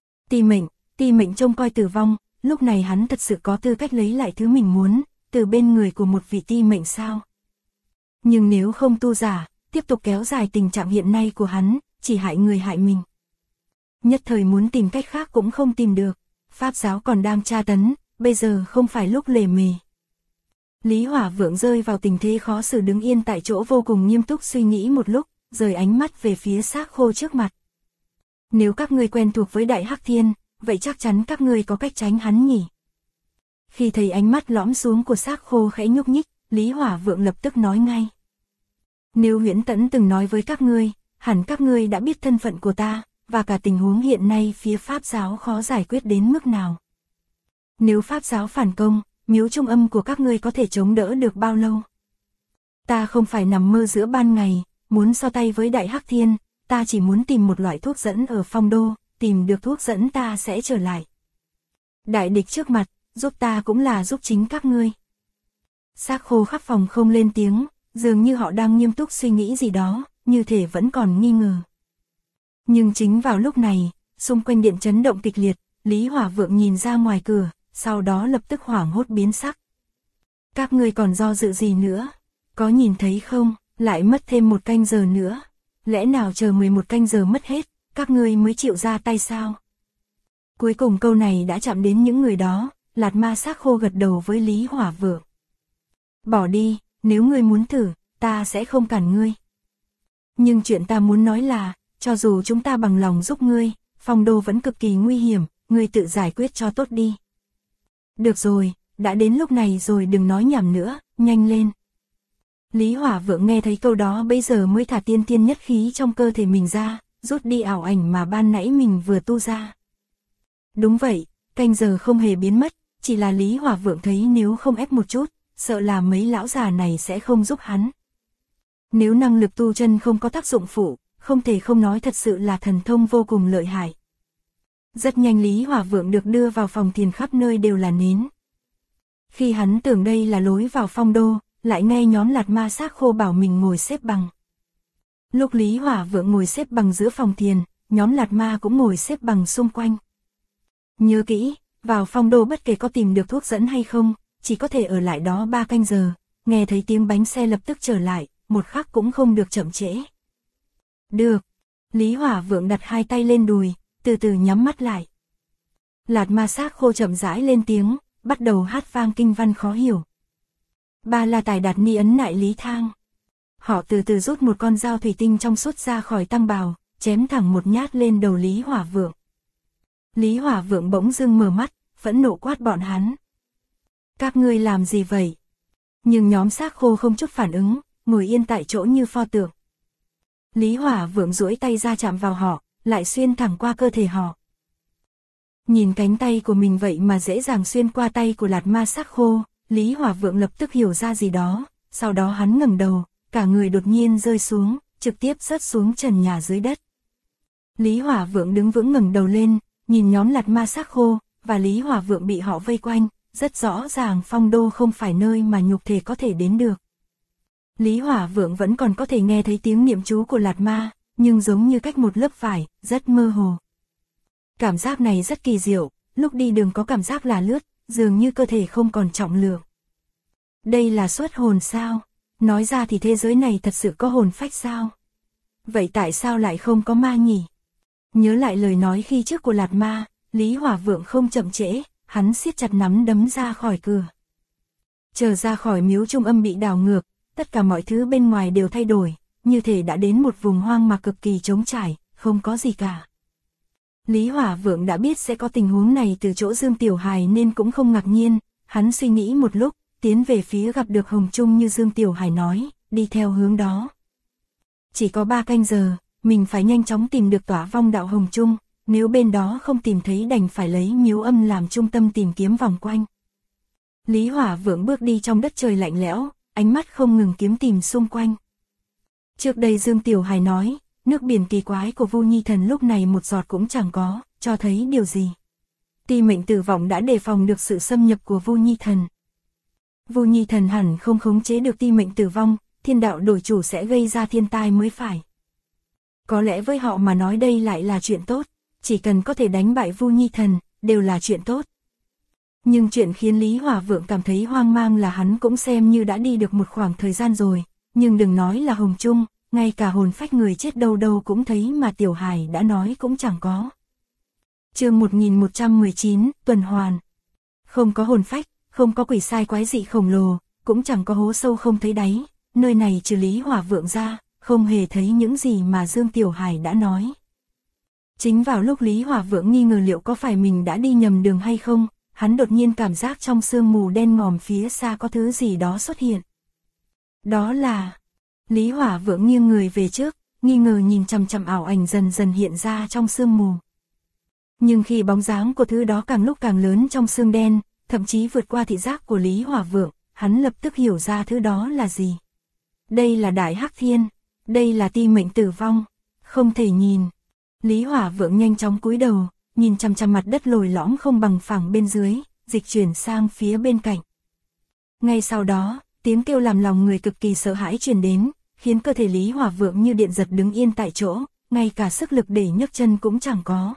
[SPEAKER 1] Ti Mệnh trông coi tử vong, lúc này hắn thật sự có tư cách lấy lại thứ mình muốn, từ bên người của một vị Ti Mệnh sao? Nhưng nếu không tu giả, tiếp tục kéo dài tình trạng hiện nay của hắn, chỉ hại người hại mình. Nhất thời muốn tìm cách khác cũng không tìm được, Pháp giáo còn đang tra tấn, bây giờ không phải lúc lề mề. Lý Hỏa Vượng rơi vào tình thế khó xử đứng yên tại chỗ vô cùng nghiêm túc suy nghĩ một lúc, rời ánh mắt về phía xác khô trước mặt. Nếu các ngươi quen thuộc với Đại Hắc Thiên, vậy chắc chắn các ngươi có cách tránh hắn nhỉ? Khi thấy ánh mắt lõm xuống của xác khô khẽ nhúc nhích, Lý Hỏa Vượng lập tức nói ngay. Nếu Huyễn Tẫn từng nói với các ngươi, hẳn các ngươi đã biết thân phận của ta, và cả tình huống hiện nay phía Pháp giáo khó giải quyết đến mức nào. Nếu Pháp giáo phản công, miếu trung âm của các ngươi có thể chống đỡ được bao lâu? Ta không phải nằm mơ giữa ban ngày, muốn so tay với Đại Hắc Thiên, ta chỉ muốn tìm một loại thuốc dẫn ở Phong Đô, tìm được thuốc dẫn ta sẽ trở lại. Đại địch trước mặt, giúp ta cũng là giúp chính các ngươi. Xác khô khắp phòng không lên tiếng, dường như họ đang nghiêm túc suy nghĩ gì đó, như thể vẫn còn nghi ngờ. Nhưng chính vào lúc này, xung quanh điện chấn động kịch liệt, Lý Hỏa Vượng nhìn ra ngoài cửa, sau đó lập tức hoảng hốt biến sắc. Các ngươi còn do dự gì nữa? Có nhìn thấy không, lại mất thêm 1 canh giờ nữa. Lẽ nào chờ 11 canh giờ mất hết, các ngươi mới chịu ra tay sao? Cuối cùng câu này đã chạm đến những người đó, Lạt Ma xác khô gật đầu với Lý Hỏa Vượng. Bỏ đi, nếu ngươi muốn thử, ta sẽ không cản ngươi. Nhưng chuyện ta muốn nói là, cho dù chúng ta bằng lòng giúp ngươi, Phong Đô vẫn cực kỳ nguy hiểm, ngươi tự giải quyết cho tốt đi. Được rồi, đã đến lúc này rồi đừng nói nhảm nữa, nhanh lên. Lý Hỏa Vượng nghe thấy câu đó bây giờ mới thả tiên tiên nhất khí trong cơ thể mình ra, rút đi ảo ảnh mà ban nãy mình vừa tu ra. Đúng vậy, canh giờ không hề biến mất, chỉ là Lý Hỏa Vượng thấy nếu không ép một chút, sợ là mấy lão già này sẽ không giúp hắn. Nếu năng lực tu chân không có tác dụng phụ, không thể không nói thật sự là thần thông vô cùng lợi hại. Rất nhanh Lý Hỏa Vượng được đưa vào phòng thiền khắp nơi đều là nến. Khi hắn tưởng đây là lối vào Phong Đô, lại nghe nhóm Lạt Ma xác khô bảo mình ngồi xếp bằng. Lúc Lý Hỏa Vượng ngồi xếp bằng giữa phòng thiền, nhóm Lạt Ma cũng ngồi xếp bằng xung quanh. Nhớ kỹ, vào Phong Đô bất kể có tìm được thuốc dẫn hay không, chỉ có thể ở lại đó 3 canh giờ, nghe thấy tiếng bánh xe lập tức trở lại, một khắc cũng không được chậm trễ. Được. Lý Hỏa Vượng đặt 2 tay lên đùi, từ từ nhắm mắt lại. Lạt Ma xác khô chậm rãi lên tiếng, bắt đầu hát vang kinh văn khó hiểu. Ba La Tài Đạt Ni Ấn Nại Lý Thang. Họ từ từ rút một con dao thủy tinh trong suốt ra khỏi tăng bào, chém thẳng một nhát lên đầu Lý Hỏa Vượng. Lý Hỏa Vượng bỗng dưng mở mắt, phẫn nộ quát bọn hắn. Các ngươi làm gì vậy? Nhưng nhóm xác khô không chút phản ứng, ngồi yên tại chỗ như pho tượng. Lý Hỏa Vượng duỗi tay ra chạm vào họ, lại xuyên thẳng qua cơ thể họ. Nhìn cánh tay của mình vậy mà dễ dàng xuyên qua tay của Lạt Ma xác khô, Lý Hỏa Vượng lập tức hiểu ra gì đó, sau đó hắn ngẩng đầu, cả người đột nhiên rơi xuống, trực tiếp rớt xuống trần nhà dưới đất. Lý Hỏa Vượng đứng vững ngẩng đầu lên, nhìn nhóm Lạt Ma xác khô, và Lý Hỏa Vượng bị họ vây quanh, rất rõ ràng Phong Đô không phải nơi mà nhục thể có thể đến được. Lý Hỏa Vượng vẫn còn có thể nghe thấy tiếng niệm chú của Lạt Ma, nhưng giống như cách một lớp vải, rất mơ hồ. Cảm giác này rất kỳ diệu, lúc đi đường có cảm giác là lướt, dường như cơ thể không còn trọng lượng. Đây là xuất hồn sao? Nói ra thì thế giới này thật sự có hồn phách sao? Vậy tại sao lại không có ma nhỉ? Nhớ lại lời nói khi trước của Lạt Ma, Lý Hỏa Vượng không chậm trễ, hắn siết chặt nắm đấm ra khỏi cửa. Chờ ra khỏi miếu trung âm bị đảo ngược, tất cả mọi thứ bên ngoài đều thay đổi, như thể đã đến một vùng hoang mạc cực kỳ trống trải, không có gì cả. Lý Hỏa Vượng đã biết sẽ có tình huống này từ chỗ Dương Tiểu Hải nên cũng không ngạc nhiên, hắn suy nghĩ một lúc, tiến về phía gặp được Hồng Trung như Dương Tiểu Hải nói, đi theo hướng đó. Chỉ có 3 canh giờ, mình phải nhanh chóng tìm được Tỏa Vong đạo Hồng Trung, nếu bên đó không tìm thấy đành phải lấy Miếu Âm làm trung tâm tìm kiếm vòng quanh. Lý Hỏa Vượng bước đi trong đất trời lạnh lẽo, ánh mắt không ngừng kiếm tìm xung quanh. Trước đây Dương Tiểu Hải nói, nước biển kỳ quái của Vu Nhi Thần lúc này một giọt cũng chẳng có, cho thấy điều gì. Ti Mệnh Tử Vọng đã đề phòng được sự xâm nhập của Vu Nhi Thần. Vu Nhi Thần hẳn không khống chế được Ti Mệnh Tử Vong, thiên đạo đổi chủ sẽ gây ra thiên tai mới phải. Có lẽ với họ mà nói đây lại là chuyện tốt, chỉ cần có thể đánh bại Vu Nhi Thần, đều là chuyện tốt. Nhưng chuyện khiến Lý Hỏa Vượng cảm thấy hoang mang là hắn cũng xem như đã đi được một khoảng thời gian rồi, nhưng đừng nói là Hồng Trung, ngay cả hồn phách người chết đâu đâu cũng thấy mà Tiểu Hải đã nói cũng chẳng có. Chương 1119, tuần hoàn. Không có hồn phách, không có quỷ sai quái dị khổng lồ, cũng chẳng có hố sâu không thấy đáy, nơi này trừ Lý Hỏa Vượng ra, không hề thấy những gì mà Dương Tiểu Hải đã nói. Chính vào lúc Lý Hỏa Vượng nghi ngờ liệu có phải mình đã đi nhầm đường hay không, hắn đột nhiên cảm giác trong sương mù đen ngòm phía xa có thứ gì đó xuất hiện. Đó là... Lý Hỏa Vượng nghiêng người về trước, nghi ngờ nhìn chằm chằm ảo ảnh dần dần hiện ra trong sương mù. Nhưng khi bóng dáng của thứ đó càng lúc càng lớn trong sương đen, thậm chí vượt qua thị giác của Lý Hỏa Vượng, hắn lập tức hiểu ra thứ đó là gì. Đây là Đại Hắc Thiên, đây là Ti Mệnh Tử Vong, không thể nhìn. Lý Hỏa Vượng nhanh chóng cúi đầu, nhìn chằm chằm mặt đất lồi lõm không bằng phẳng bên dưới, dịch chuyển sang phía bên cạnh. Ngay sau đó, tiếng kêu làm lòng người cực kỳ sợ hãi truyền đến, khiến cơ thể Lý Hỏa Vượng như điện giật đứng yên tại chỗ, ngay cả sức lực để nhấc chân cũng chẳng có.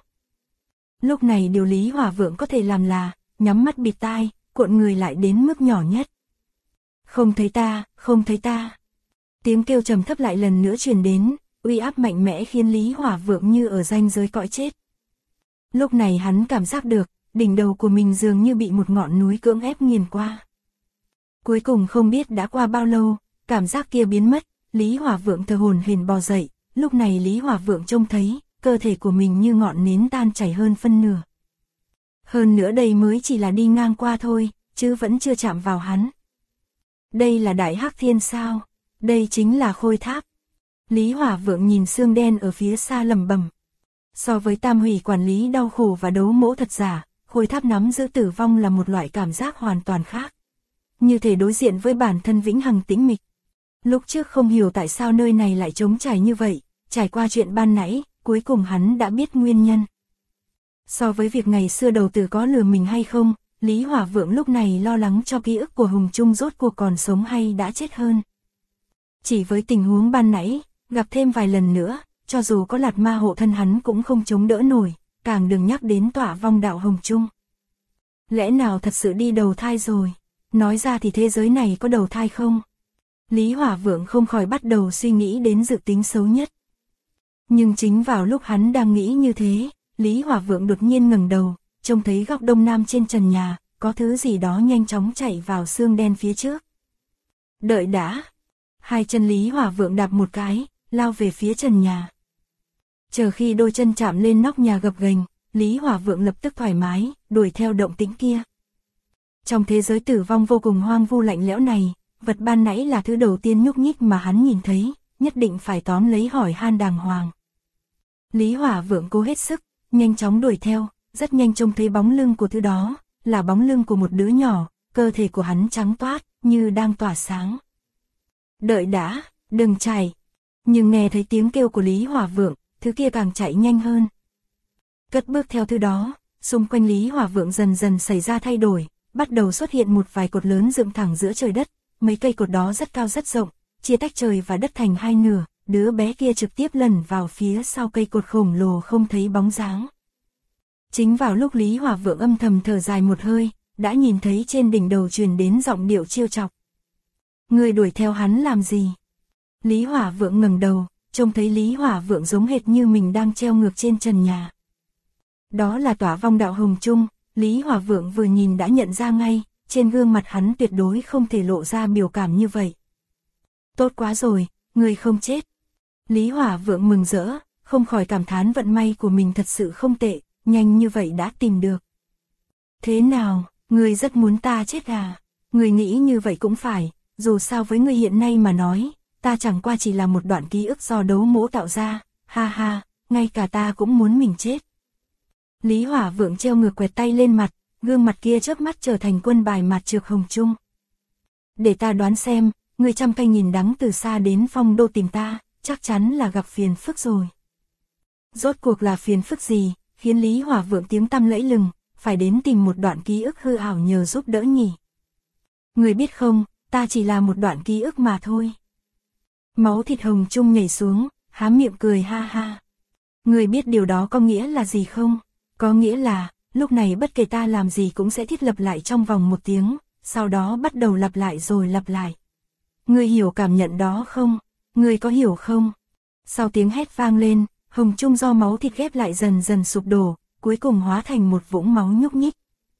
[SPEAKER 1] Lúc này điều Lý Hỏa Vượng có thể làm là, nhắm mắt bịt tai, cuộn người lại đến mức nhỏ nhất. Không thấy ta, không thấy ta. Tiếng kêu trầm thấp lại lần nữa truyền đến, uy áp mạnh mẽ khiến Lý Hỏa Vượng như ở ranh giới cõi chết. Lúc này hắn cảm giác được, đỉnh đầu của mình dường như bị một ngọn núi cưỡng ép nghiền qua. Cuối cùng không biết đã qua bao lâu, cảm giác kia biến mất, Lý Hỏa Vượng thở hổn hển bò dậy, lúc này Lý Hỏa Vượng trông thấy, cơ thể của mình như ngọn nến tan chảy hơn phân nửa. Hơn nữa đây mới chỉ là đi ngang qua thôi, chứ vẫn chưa chạm vào hắn. Đây là Đại Hắc Thiên sao? Đây chính là Khôi Tháp. Lý Hỏa Vượng nhìn xương đen ở phía xa lẩm bẩm. So với Tam Hủy quản lý đau khổ và đấu mỗ thật giả, Khôi Tháp nắm giữ tử vong là một loại cảm giác hoàn toàn khác. Như thể đối diện với bản thân vĩnh hằng tĩnh mịch. Lúc trước không hiểu tại sao nơi này lại trống trải như vậy, trải qua chuyện ban nãy, cuối cùng hắn đã biết nguyên nhân. So với việc ngày xưa đầu tử có lừa mình hay không, Lý Hỏa Vượng lúc này lo lắng cho ký ức của Hồng Trung rốt cuộc còn sống hay đã chết hơn. Chỉ với tình huống ban nãy, gặp thêm vài lần nữa, cho dù có Lạt Ma hộ thân hắn cũng không chống đỡ nổi, càng đừng nhắc đến Tỏa Vong đạo Hồng Trung. Lẽ nào thật sự đi đầu thai rồi? Nói ra thì thế giới này có đầu thai không? Lý Hỏa Vượng không khỏi bắt đầu suy nghĩ đến dự tính xấu nhất. Nhưng chính vào lúc hắn đang nghĩ như thế, Lý Hỏa Vượng đột nhiên ngẩng đầu, trông thấy góc đông nam trên trần nhà, có thứ gì đó nhanh chóng chạy vào xương đen phía trước. Đợi đã. Hai chân Lý Hỏa Vượng đạp một cái, lao về phía trần nhà. Chờ khi đôi chân chạm lên nóc nhà gập ghềnh, Lý Hỏa Vượng lập tức thoải mái, đuổi theo động tĩnh kia. Trong thế giới tử vong vô cùng hoang vu lạnh lẽo này, vật ban nãy là thứ đầu tiên nhúc nhích mà hắn nhìn thấy, nhất định phải tóm lấy hỏi han đàng hoàng. Lý Hỏa Vượng cố hết sức, nhanh chóng đuổi theo, rất nhanh trông thấy bóng lưng của thứ đó, là bóng lưng của một đứa nhỏ, cơ thể của hắn trắng toát, như đang tỏa sáng. Đợi đã, đừng chạy. Nhưng nghe thấy tiếng kêu của Lý Hỏa Vượng, thứ kia càng chạy nhanh hơn. Cất bước theo thứ đó, xung quanh Lý Hỏa Vượng dần dần xảy ra thay đổi, bắt đầu xuất hiện một vài cột lớn dựng thẳng giữa trời đất, mấy cây cột đó rất cao rất rộng, chia tách trời và đất thành hai nửa, đứa bé kia trực tiếp lẩn vào phía sau cây cột khổng lồ không thấy bóng dáng. Chính vào lúc Lý Hỏa Vượng âm thầm thở dài một hơi, đã nhìn thấy trên đỉnh đầu truyền đến giọng điệu trêu chọc. Người đuổi theo hắn làm gì? Lý Hỏa Vượng ngẩng đầu, trông thấy Lý Hỏa Vượng giống hệt như mình đang treo ngược trên trần nhà. Đó là Tỏa Vong đạo Hồng Trung, Lý Hỏa Vượng vừa nhìn đã nhận ra ngay, trên gương mặt hắn tuyệt đối không thể lộ ra biểu cảm như vậy. Tốt quá rồi, người không chết, Lý Hỏa Vượng mừng rỡ, không khỏi cảm thán vận may của mình thật sự không tệ, nhanh như vậy đã tìm được. Thế nào, ngươi rất muốn ta chết à? Ngươi nghĩ như vậy cũng phải, dù sao với ngươi hiện nay mà nói, ta chẳng qua chỉ là một đoạn ký ức do đấu mỗ tạo ra, ha ha, ngay cả ta cũng muốn mình chết. Lý Hỏa Vượng treo ngược quẹt tay lên mặt, gương mặt kia chớp mắt trở thành quân bài mạt trược Hồng Trung. Để ta đoán xem, ngươi trăm cay nghìn đắng từ xa đến Phong Đô tìm ta, chắc chắn là gặp phiền phức rồi. Rốt cuộc là phiền phức gì, khiến Lý Hỏa Vượng tiếng tăm lẫy lừng, phải đến tìm một đoạn ký ức hư ảo nhờ giúp đỡ nhỉ? Ngươi biết không, ta chỉ là một đoạn ký ức mà thôi. Máu thịt Hồng Trung nhảy xuống, há miệng cười ha ha. Ngươi biết điều đó có nghĩa là gì không? Có nghĩa là, lúc này bất kể ta làm gì cũng sẽ thiết lập lại trong vòng 1 tiếng, sau đó bắt đầu lặp lại rồi lặp lại. Ngươi hiểu cảm nhận đó không? Ngươi có hiểu không? Sau tiếng hét vang lên, Hồng Trung do máu thịt ghép lại dần dần sụp đổ, cuối cùng hóa thành một vũng máu nhúc nhích.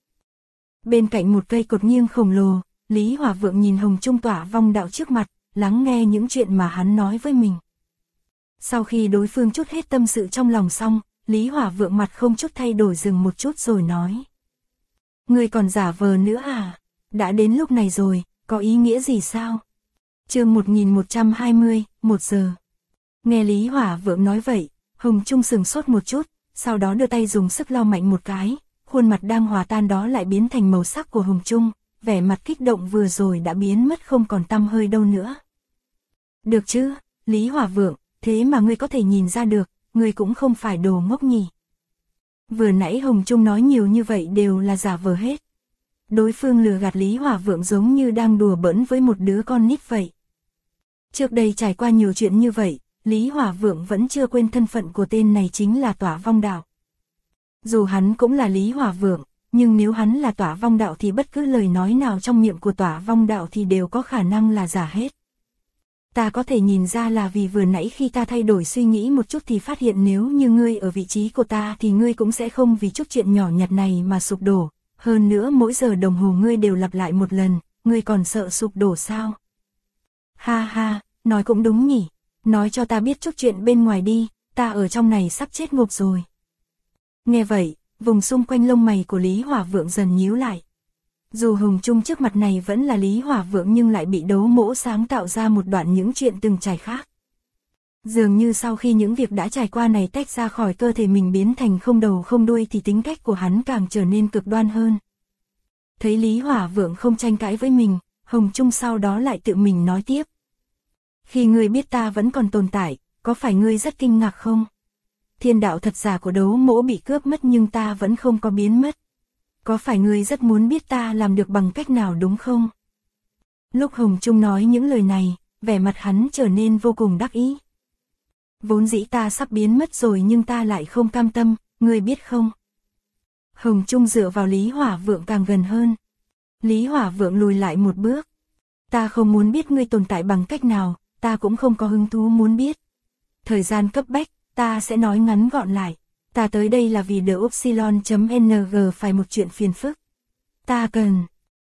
[SPEAKER 1] Bên cạnh một cây cột nghiêng khổng lồ, Lý Hỏa Vượng nhìn Hồng Trung tỏa vong đạo trước mặt, lắng nghe những chuyện mà hắn nói với mình. Sau khi đối phương trút hết tâm sự trong lòng xong, Lý Hỏa Vượng mặt không chút thay đổi dừng một chút rồi nói. Ngươi còn giả vờ nữa à? Đã đến lúc này rồi, có ý nghĩa gì sao? Chương 1120, 1 giờ. Nghe Lý Hỏa Vượng nói vậy, Hồng Trung sừng sốt một chút, sau đó đưa tay dùng sức lau mạnh một cái, khuôn mặt đang hòa tan đó lại biến thành màu sắc của Hồng Trung, vẻ mặt kích động vừa rồi đã biến mất không còn tăm hơi đâu nữa. Được chứ, Lý Hỏa Vượng, thế mà ngươi có thể nhìn ra được, ngươi cũng không phải đồ ngốc nhỉ. Vừa nãy Hồng Trung nói nhiều như vậy đều là giả vờ hết. Đối phương lừa gạt Lý Hỏa Vượng giống như đang đùa bỡn với một đứa con nít vậy. Trước đây trải qua nhiều chuyện như vậy, Lý Hỏa Vượng vẫn chưa quên thân phận của tên này chính là Tỏa Vong Đạo. Dù hắn cũng là Lý Hỏa Vượng, nhưng nếu hắn là Tỏa Vong Đạo thì bất cứ lời nói nào trong miệng của Tỏa Vong Đạo thì đều có khả năng là giả hết. Ta có thể nhìn ra là vì vừa nãy khi ta thay đổi suy nghĩ một chút thì phát hiện nếu như ngươi ở vị trí của ta thì ngươi cũng sẽ không vì chút chuyện nhỏ nhặt này mà sụp đổ. Hơn nữa mỗi giờ đồng hồ ngươi đều lặp lại một lần, ngươi còn sợ sụp đổ sao? Ha ha, nói cũng đúng nhỉ. Nói cho ta biết chút chuyện bên ngoài đi, ta ở trong này sắp chết ngộp rồi. Nghe vậy, vùng xung quanh lông mày của Lý Hỏa Vượng dần nhíu lại. Dù Hồng Trung trước mặt này vẫn là Lý Hỏa Vượng nhưng lại bị đấu mỗ sáng tạo ra một đoạn những chuyện từng trải khác. Dường như sau khi những việc đã trải qua này tách ra khỏi cơ thể mình biến thành không đầu không đuôi thì tính cách của hắn càng trở nên cực đoan hơn. Thấy Lý Hỏa Vượng không tranh cãi với mình, Hồng Trung sau đó lại tự mình nói tiếp. Khi ngươi biết ta vẫn còn tồn tại, có phải ngươi rất kinh ngạc không? Thiên đạo thật giả của đấu mỗ bị cướp mất nhưng ta vẫn không có biến mất. Có phải ngươi rất muốn biết ta làm được bằng cách nào đúng không? Lúc Hồng Trung nói những lời này, vẻ mặt hắn trở nên vô cùng đắc ý. Vốn dĩ ta sắp biến mất rồi nhưng ta lại không cam tâm, ngươi biết không? Hồng Trung dựa vào Lý Hỏa Vượng càng gần hơn. Lý Hỏa Vượng lùi lại một bước. Ta không muốn biết ngươi tồn tại bằng cách nào, ta cũng không có hứng thú muốn biết. Thời gian cấp bách, ta sẽ nói ngắn gọn lại. Ta tới đây là vì The Upsilon.ng phải một chuyện phiền phức. Ta cần...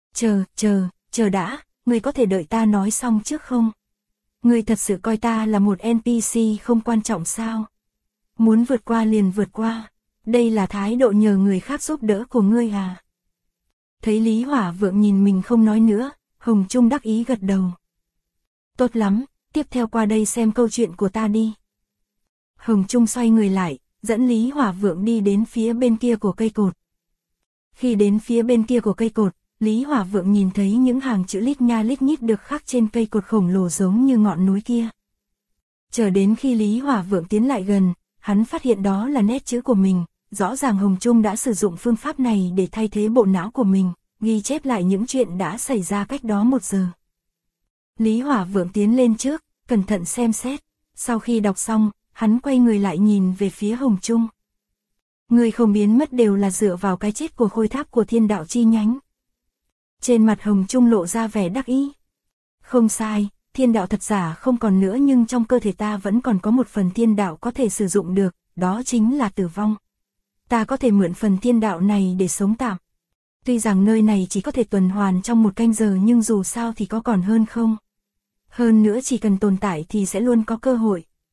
[SPEAKER 1] Chờ đã, ngươi có thể đợi ta nói xong trước không? Ngươi thật sự coi ta là một NPC không quan trọng sao? Muốn vượt qua liền vượt qua. Đây là thái độ nhờ người khác giúp đỡ của ngươi à? Thấy Lý Hỏa Vượng nhìn mình không nói nữa, Hồng Trung đắc ý gật đầu. Tốt lắm, tiếp theo qua đây xem câu chuyện của ta đi. Hồng Trung xoay người lại, dẫn Lý Hỏa Vượng đi đến phía bên kia của cây cột. Khi đến phía bên kia của cây cột, Lý Hỏa Vượng nhìn thấy những hàng chữ lít nha lít nhít được khắc trên cây cột khổng lồ giống như ngọn núi kia. Chờ đến khi Lý Hỏa Vượng tiến lại gần, hắn phát hiện đó là nét chữ của mình, rõ ràng Hồng Trung đã sử dụng phương pháp này để thay thế bộ não của mình, ghi chép lại những chuyện đã xảy ra cách đó 1 giờ. Lý Hỏa Vượng tiến lên trước, cẩn thận xem xét, sau khi đọc xong, hắn quay người lại nhìn về phía Hồng Trung. Người không biến mất đều là dựa vào cái chết của khôi tháp của thiên đạo chi nhánh. Trên mặt Hồng Trung lộ ra vẻ đắc ý. Không sai, thiên đạo thật giả không còn nữa nhưng trong cơ thể ta vẫn còn có một phần thiên đạo có thể sử dụng được, đó chính là tử vong. Ta có thể mượn phần thiên đạo này để sống tạm. Tuy rằng nơi này chỉ có thể tuần hoàn trong 1 canh giờ nhưng dù sao thì có còn hơn không. Hơn nữa chỉ cần tồn tại thì sẽ luôn có cơ hội.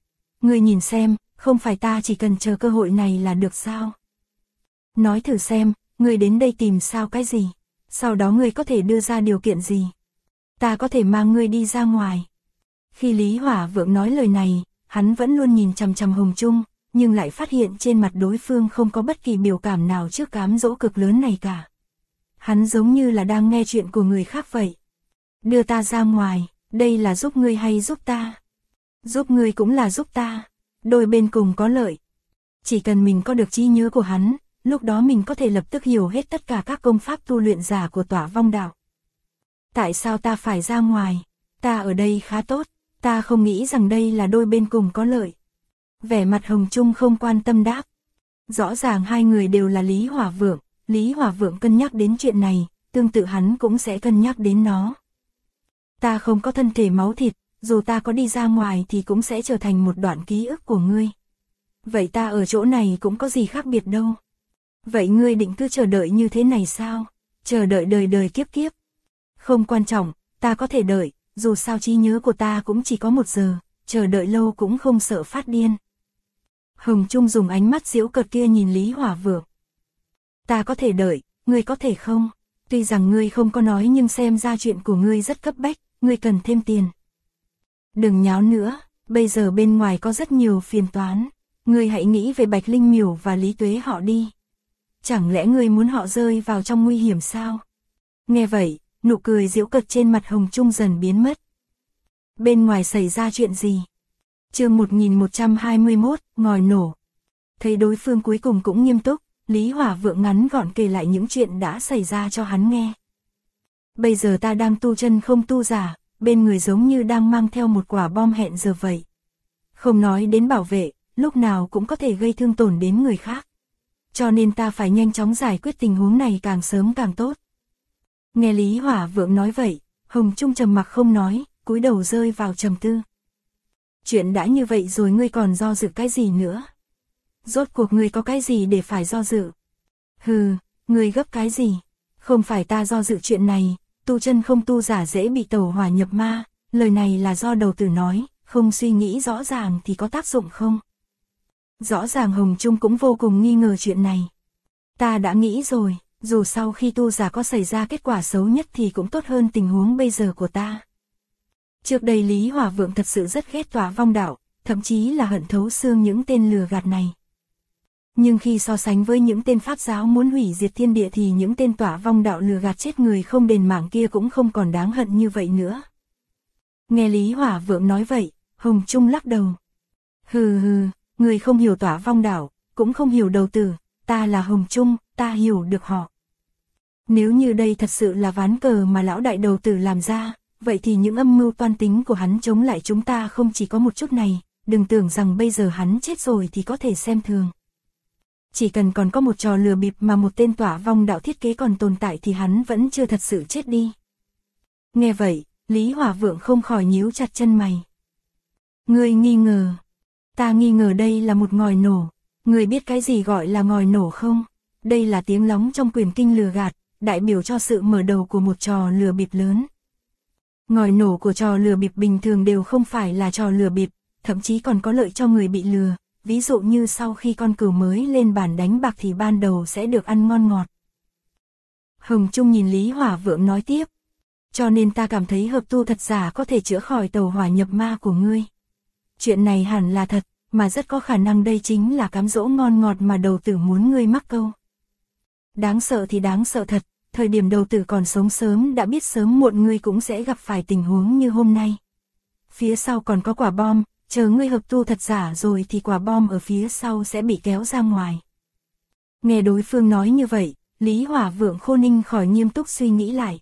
[SPEAKER 1] Ngươi nhìn xem, không phải ta chỉ cần chờ cơ hội này là được sao? Nói thử xem, ngươi đến đây tìm sao cái gì? Sau đó ngươi có thể đưa ra điều kiện gì? Ta có thể mang ngươi đi ra ngoài. Khi Lý Hỏa Vượng nói lời này, hắn vẫn luôn nhìn chằm chằm Hồng Trung, nhưng lại phát hiện trên mặt đối phương không có bất kỳ biểu cảm nào trước cám dỗ cực lớn này cả. Hắn giống như là đang nghe chuyện của người khác vậy. Đưa ta ra ngoài, đây là giúp ngươi hay giúp ta? Giúp ngươi cũng là giúp ta, đôi bên cùng có lợi. Chỉ cần mình có được trí nhớ của hắn, lúc đó mình có thể lập tức hiểu hết tất cả các công pháp tu luyện giả của Tỏa Vong Đạo. Tại sao ta phải ra ngoài? Ta ở đây khá tốt, ta không nghĩ rằng đây là đôi bên cùng có lợi. Vẻ mặt Hồng Trung không quan tâm đáp. Rõ ràng hai người đều là Lý Hỏa Vượng, Lý Hỏa Vượng cân nhắc đến chuyện này, tương tự hắn cũng sẽ cân nhắc đến nó. Ta không có thân thể máu thịt, dù ta có đi ra ngoài thì cũng sẽ trở thành một đoạn ký ức của ngươi. Vậy ta ở chỗ này cũng có gì khác biệt đâu. Vậy ngươi định cứ chờ đợi như thế này sao? Chờ đợi đời đời kiếp kiếp. Không quan trọng, ta có thể đợi, dù sao trí nhớ của ta cũng chỉ có 1 giờ, chờ đợi lâu cũng không sợ phát điên. Hồng Trung dùng ánh mắt giễu cợt kia nhìn Lý Hỏa Vượng. Ta có thể đợi, ngươi có thể không? Tuy rằng ngươi không có nói nhưng xem ra chuyện của ngươi rất cấp bách, ngươi cần thêm tiền. Đừng nháo nữa, bây giờ bên ngoài có rất nhiều phiền toán. Ngươi hãy nghĩ về Bạch Linh Miểu và Lý Tuế họ đi. Chẳng lẽ ngươi muốn họ rơi vào trong nguy hiểm sao? Nghe vậy, nụ cười giễu cợt trên mặt Hồng Trung dần biến mất. Bên ngoài xảy ra chuyện gì? Chương 1121, ngòi nổ. Thấy đối phương cuối cùng cũng nghiêm túc, Lý Hỏa Vượng ngắn gọn kể lại những chuyện đã xảy ra cho hắn nghe. Bây giờ ta đang tu chân không tu giả, bên người giống như đang mang theo một quả bom hẹn giờ vậy. Không nói đến bảo vệ, lúc nào cũng có thể gây thương tổn đến người khác. Cho nên ta phải nhanh chóng giải quyết tình huống này càng sớm càng tốt. Nghe Lý Hỏa Vượng nói vậy, Hồng Trung trầm mặc không nói, cúi đầu rơi vào trầm tư. Chuyện đã như vậy rồi ngươi còn do dự cái gì nữa? Rốt cuộc ngươi có cái gì để phải do dự? Hừ, ngươi gấp cái gì? Không phải ta do dự chuyện này, tu chân không tu giả dễ bị tẩu hỏa nhập ma, lời này là do đầu tử nói, không suy nghĩ rõ ràng thì có tác dụng không? Rõ ràng Hồng Trung cũng vô cùng nghi ngờ chuyện này. Ta đã nghĩ rồi, dù sau khi tu giả có xảy ra kết quả xấu nhất thì cũng tốt hơn tình huống bây giờ của ta. Trước đây Lý Hỏa Vượng thật sự rất ghét Tỏa Vong Đạo, thậm chí là hận thấu xương những tên lừa gạt này. Nhưng khi so sánh với những tên pháp giáo muốn hủy diệt thiên địa thì những tên Tỏa Vong Đạo lừa gạt chết người không đền mạng kia cũng không còn đáng hận như vậy nữa. Nghe Lý Hỏa Vượng nói vậy, Hồng Trung lắc đầu. Hừ hừ, người không hiểu Tỏa Vong Đạo, cũng không hiểu đầu tử, ta là Hồng Trung, ta hiểu được họ. Nếu như đây thật sự là ván cờ mà lão đại đầu tử làm ra, vậy thì những âm mưu toan tính của hắn chống lại chúng ta không chỉ có một chút này, đừng tưởng rằng bây giờ hắn chết rồi thì có thể xem thường. Chỉ cần còn có một trò lừa bịp mà một tên Tỏa Vong Đạo thiết kế còn tồn tại thì hắn vẫn chưa thật sự chết đi. Nghe vậy, Lý Hỏa Vượng không khỏi nhíu chặt chân mày. Ngươi nghi ngờ. Ta nghi ngờ đây là một ngòi nổ. Ngươi biết cái gì gọi là ngòi nổ không? Đây là tiếng lóng trong quyền kinh lừa gạt, đại biểu cho sự mở đầu của một trò lừa bịp lớn. Ngòi nổ của trò lừa bịp bình thường đều không phải là trò lừa bịp, thậm chí còn có lợi cho người bị lừa. Ví dụ như sau khi con cừu mới lên bàn đánh bạc thì ban đầu sẽ được ăn ngon ngọt. Hồng Trung nhìn Lý Hỏa Vượng nói tiếp. Cho nên ta cảm thấy hợp tu thật giả có thể chữa khỏi tẩu hỏa nhập ma của ngươi. Chuyện này hẳn là thật, mà rất có khả năng đây chính là cám dỗ ngon ngọt mà đầu tử muốn ngươi mắc câu. Đáng sợ thì đáng sợ thật, thời điểm đầu tử còn sống sớm đã biết sớm muộn ngươi cũng sẽ gặp phải tình huống như hôm nay. Phía sau còn có quả bom, chờ ngươi hợp tu thật giả rồi thì quả bom ở phía sau sẽ bị kéo ra ngoài. Nghe đối phương nói như vậy, Lý Hỏa Vượng Khô Ninh khỏi nghiêm túc suy nghĩ lại.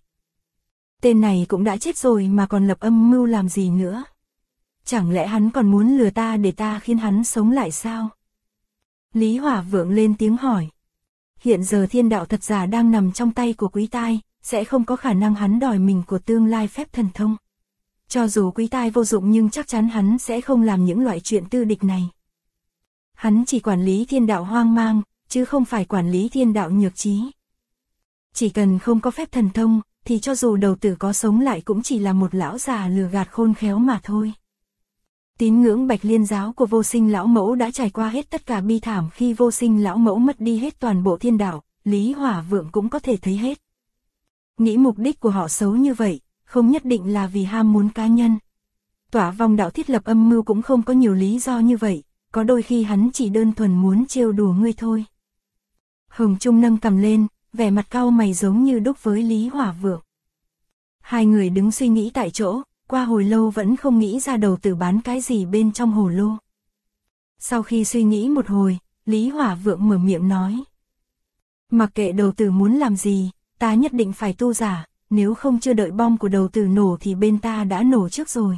[SPEAKER 1] Tên này cũng đã chết rồi mà còn lập âm mưu làm gì nữa? Chẳng lẽ hắn còn muốn lừa ta để ta khiến hắn sống lại sao? Lý Hỏa Vượng lên tiếng hỏi. Hiện giờ thiên đạo thật giả đang nằm trong tay của Quý Tai, sẽ không có khả năng hắn đòi mình của tương lai phép thần thông. Cho dù Quý Tai vô dụng nhưng chắc chắn hắn sẽ không làm những loại chuyện tư địch này. Hắn chỉ quản lý thiên đạo hoang mang, chứ không phải quản lý thiên đạo nhược trí. Chỉ cần không có phép thần thông, thì cho dù đầu tử có sống lại cũng chỉ là một lão già lừa gạt khôn khéo mà thôi. Tín ngưỡng Bạch Liên giáo của Vô Sinh lão mẫu đã trải qua hết tất cả bi thảm khi Vô Sinh lão mẫu mất đi hết toàn bộ thiên đạo, Lý Hỏa Vượng cũng có thể thấy hết. Nghĩ mục đích của họ xấu như vậy, không nhất định là vì ham muốn cá nhân. Tỏa Vong đạo thiết lập âm mưu cũng không có nhiều lý do như vậy, có đôi khi hắn chỉ đơn thuần muốn trêu đùa ngươi thôi. Hồng Trung nâng cằm lên, vẻ mặt cau mày giống như đúc với Lý Hỏa Vượng. Hai người đứng suy nghĩ tại chỗ, qua hồi lâu vẫn không nghĩ ra đầu tử bán cái gì bên trong hồ lô. Sau khi suy nghĩ một hồi, Lý Hỏa Vượng mở miệng nói. Mặc kệ đầu tử muốn làm gì, ta nhất định phải tu giả, nếu không chưa đợi bom của đầu tử nổ thì bên ta đã nổ trước rồi.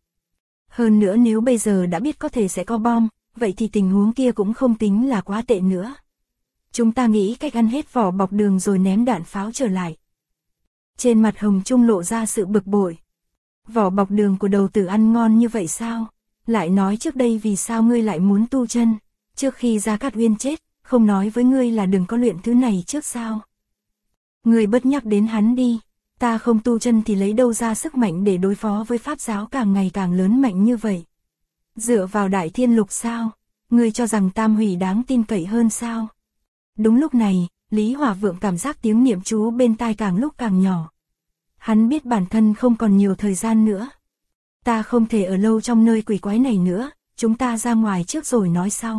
[SPEAKER 1] Hơn nữa nếu bây giờ đã biết có thể sẽ có bom, vậy thì tình huống kia cũng không tính là quá tệ nữa. Chúng ta nghĩ cách ăn hết vỏ bọc đường rồi ném đạn pháo trở lại. Trên mặt Hồng Trung lộ ra sự bực bội. Vỏ bọc đường của đầu tử ăn ngon như vậy sao? Lại nói trước đây vì sao ngươi lại muốn tu chân? Trước khi Gia Cát Uyên chết, không nói với ngươi là đừng có luyện thứ này trước sao? Ngươi bớt nhắc đến hắn đi. Ta không tu chân thì lấy đâu ra sức mạnh để đối phó với pháp giáo càng ngày càng lớn mạnh như vậy? Dựa vào Đại Thiên Lục sao? Ngươi cho rằng Tam Hủy đáng tin cậy hơn sao? Đúng lúc này, Lý Hỏa Vượng cảm giác tiếng niệm chú bên tai càng lúc càng nhỏ. Hắn biết bản thân không còn nhiều thời gian nữa. Ta không thể ở lâu trong nơi quỷ quái này nữa, chúng ta ra ngoài trước rồi nói sau.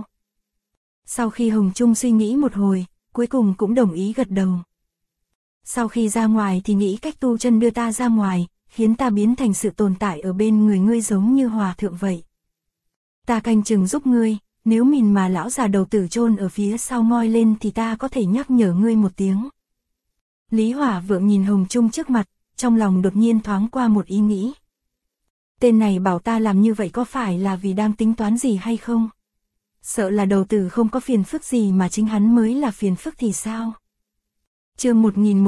[SPEAKER 1] Sau khi Hồng Trung suy nghĩ một hồi, cuối cùng cũng đồng ý gật đầu. Sau khi ra ngoài thì nghĩ cách tu chân đưa ta ra ngoài, khiến ta biến thành sự tồn tại ở bên người ngươi giống như hòa thượng vậy. Ta canh chừng giúp ngươi, nếu mìn mà lão già đầu tử chôn ở phía sau ngoi lên thì ta có thể nhắc nhở ngươi một tiếng. Lý Hỏa Vượng nhìn Hồng Trung trước mặt, trong lòng đột nhiên thoáng qua một ý nghĩ. Tên này bảo ta làm như vậy có phải là vì đang tính toán gì hay không? Sợ là đầu tử không có phiền phức gì mà chính hắn mới là phiền phức thì sao? Chương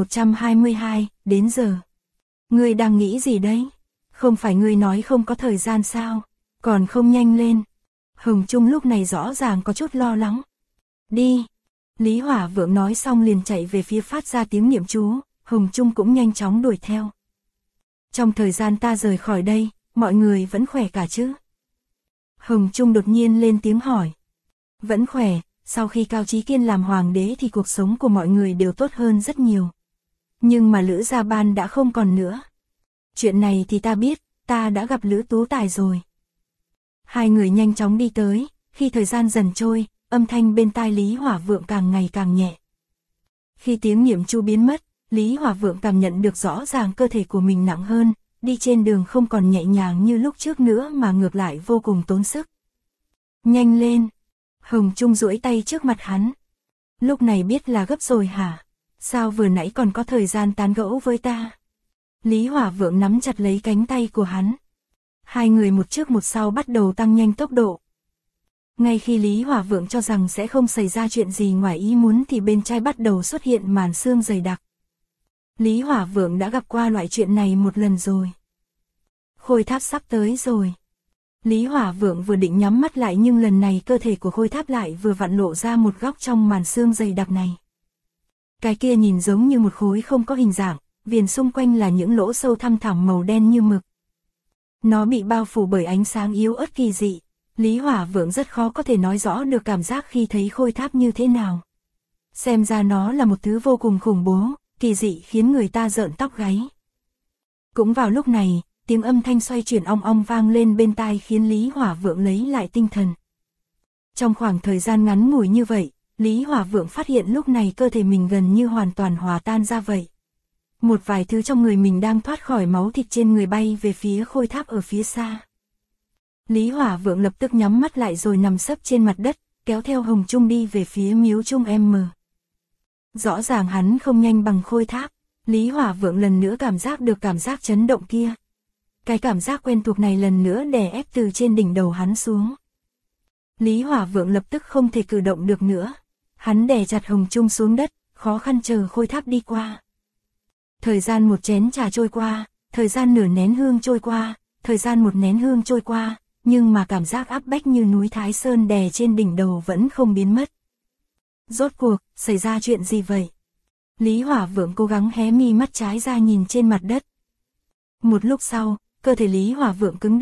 [SPEAKER 1] 1122, đến giờ. Ngươi đang nghĩ gì đấy? Không phải ngươi nói không có thời gian sao? Còn không nhanh lên. Hồng Trung lúc này rõ ràng có chút lo lắng. Đi. Lý Hỏa Vượng nói xong liền chạy về phía phát ra tiếng niệm chú, Hồng Trung cũng nhanh chóng đuổi theo. Trong thời gian ta rời khỏi đây, mọi người vẫn khỏe cả chứ? Hồng Trung đột nhiên lên tiếng hỏi. Vẫn khỏe, sau khi Cao Chí Kiên làm hoàng đế thì cuộc sống của mọi người đều tốt hơn rất nhiều. Nhưng mà Lữ Gia Ban đã không còn nữa. Chuyện này thì ta biết, ta đã gặp Lữ Tú Tài rồi. Hai người nhanh chóng đi tới, khi thời gian dần trôi, âm thanh bên tai Lý Hỏa Vượng càng ngày càng nhẹ. Khi tiếng niệm chú biến mất, Lý Hỏa Vượng cảm nhận được rõ ràng cơ thể của mình nặng hơn, đi trên đường không còn nhẹ nhàng như lúc trước nữa mà ngược lại vô cùng tốn sức. Nhanh lên! Hồng Trung duỗi tay trước mặt hắn. Lúc này biết là gấp rồi hả? Sao vừa nãy còn có thời gian tán gẫu với ta? Lý Hỏa Vượng nắm chặt lấy cánh tay của hắn. Hai người một trước một sau bắt đầu tăng nhanh tốc độ. Ngay khi Lý Hỏa Vượng cho rằng sẽ không xảy ra chuyện gì ngoài ý muốn thì bên trái bắt đầu xuất hiện màn sương dày đặc. Lý Hỏa Vượng đã gặp qua loại chuyện này một lần rồi. Khôi tháp sắp tới rồi. Lý Hỏa Vượng vừa định nhắm mắt lại nhưng lần này cơ thể của khôi tháp lại vừa vặn lộ ra một góc trong màn sương dày đặc này. Cái kia nhìn giống như một khối không có hình dạng, viền xung quanh là những lỗ sâu thăm thẳm màu đen như mực. Nó bị bao phủ bởi ánh sáng yếu ớt kỳ dị. Lý Hỏa Vượng rất khó có thể nói rõ được cảm giác khi thấy khôi tháp như thế nào. Xem ra nó là một thứ vô cùng khủng bố, kỳ dị khiến người ta rợn tóc gáy. Cũng vào lúc này, tiếng âm thanh xoay chuyển ong ong vang lên bên tai khiến Lý Hỏa Vượng lấy lại tinh thần. Trong khoảng thời gian ngắn ngủi như vậy, Lý Hỏa Vượng phát hiện lúc này cơ thể mình gần như hoàn toàn hòa tan ra vậy. Một vài thứ trong người mình đang thoát khỏi máu thịt trên người bay về phía khôi tháp ở phía xa. Lý Hỏa Vượng lập tức nhắm mắt lại rồi nằm sấp trên mặt đất, kéo theo Hồng Trung đi về phía miếu Trung M. Rõ ràng hắn không nhanh bằng khôi tháp, Lý Hỏa Vượng lần nữa cảm giác được cảm giác chấn động kia. Cái cảm giác quen thuộc này lần nữa đè ép từ trên đỉnh đầu hắn xuống. Lý Hỏa Vượng lập tức không thể cử động được nữa. Hắn đè chặt Hồng Trung xuống đất, khó khăn chờ khôi tháp đi qua. Thời gian một chén trà trôi qua, thời gian nửa nén hương trôi qua, thời gian một nén hương trôi qua, nhưng mà cảm giác áp bách như núi Thái Sơn đè trên đỉnh đầu vẫn không biến mất. Rốt cuộc, xảy ra chuyện gì vậy? Lý Hỏa Vượng cố gắng hé mi mắt trái ra nhìn trên mặt đất. Một lúc sau, cơ thể Lý Hỏa Vượng cứng đờ,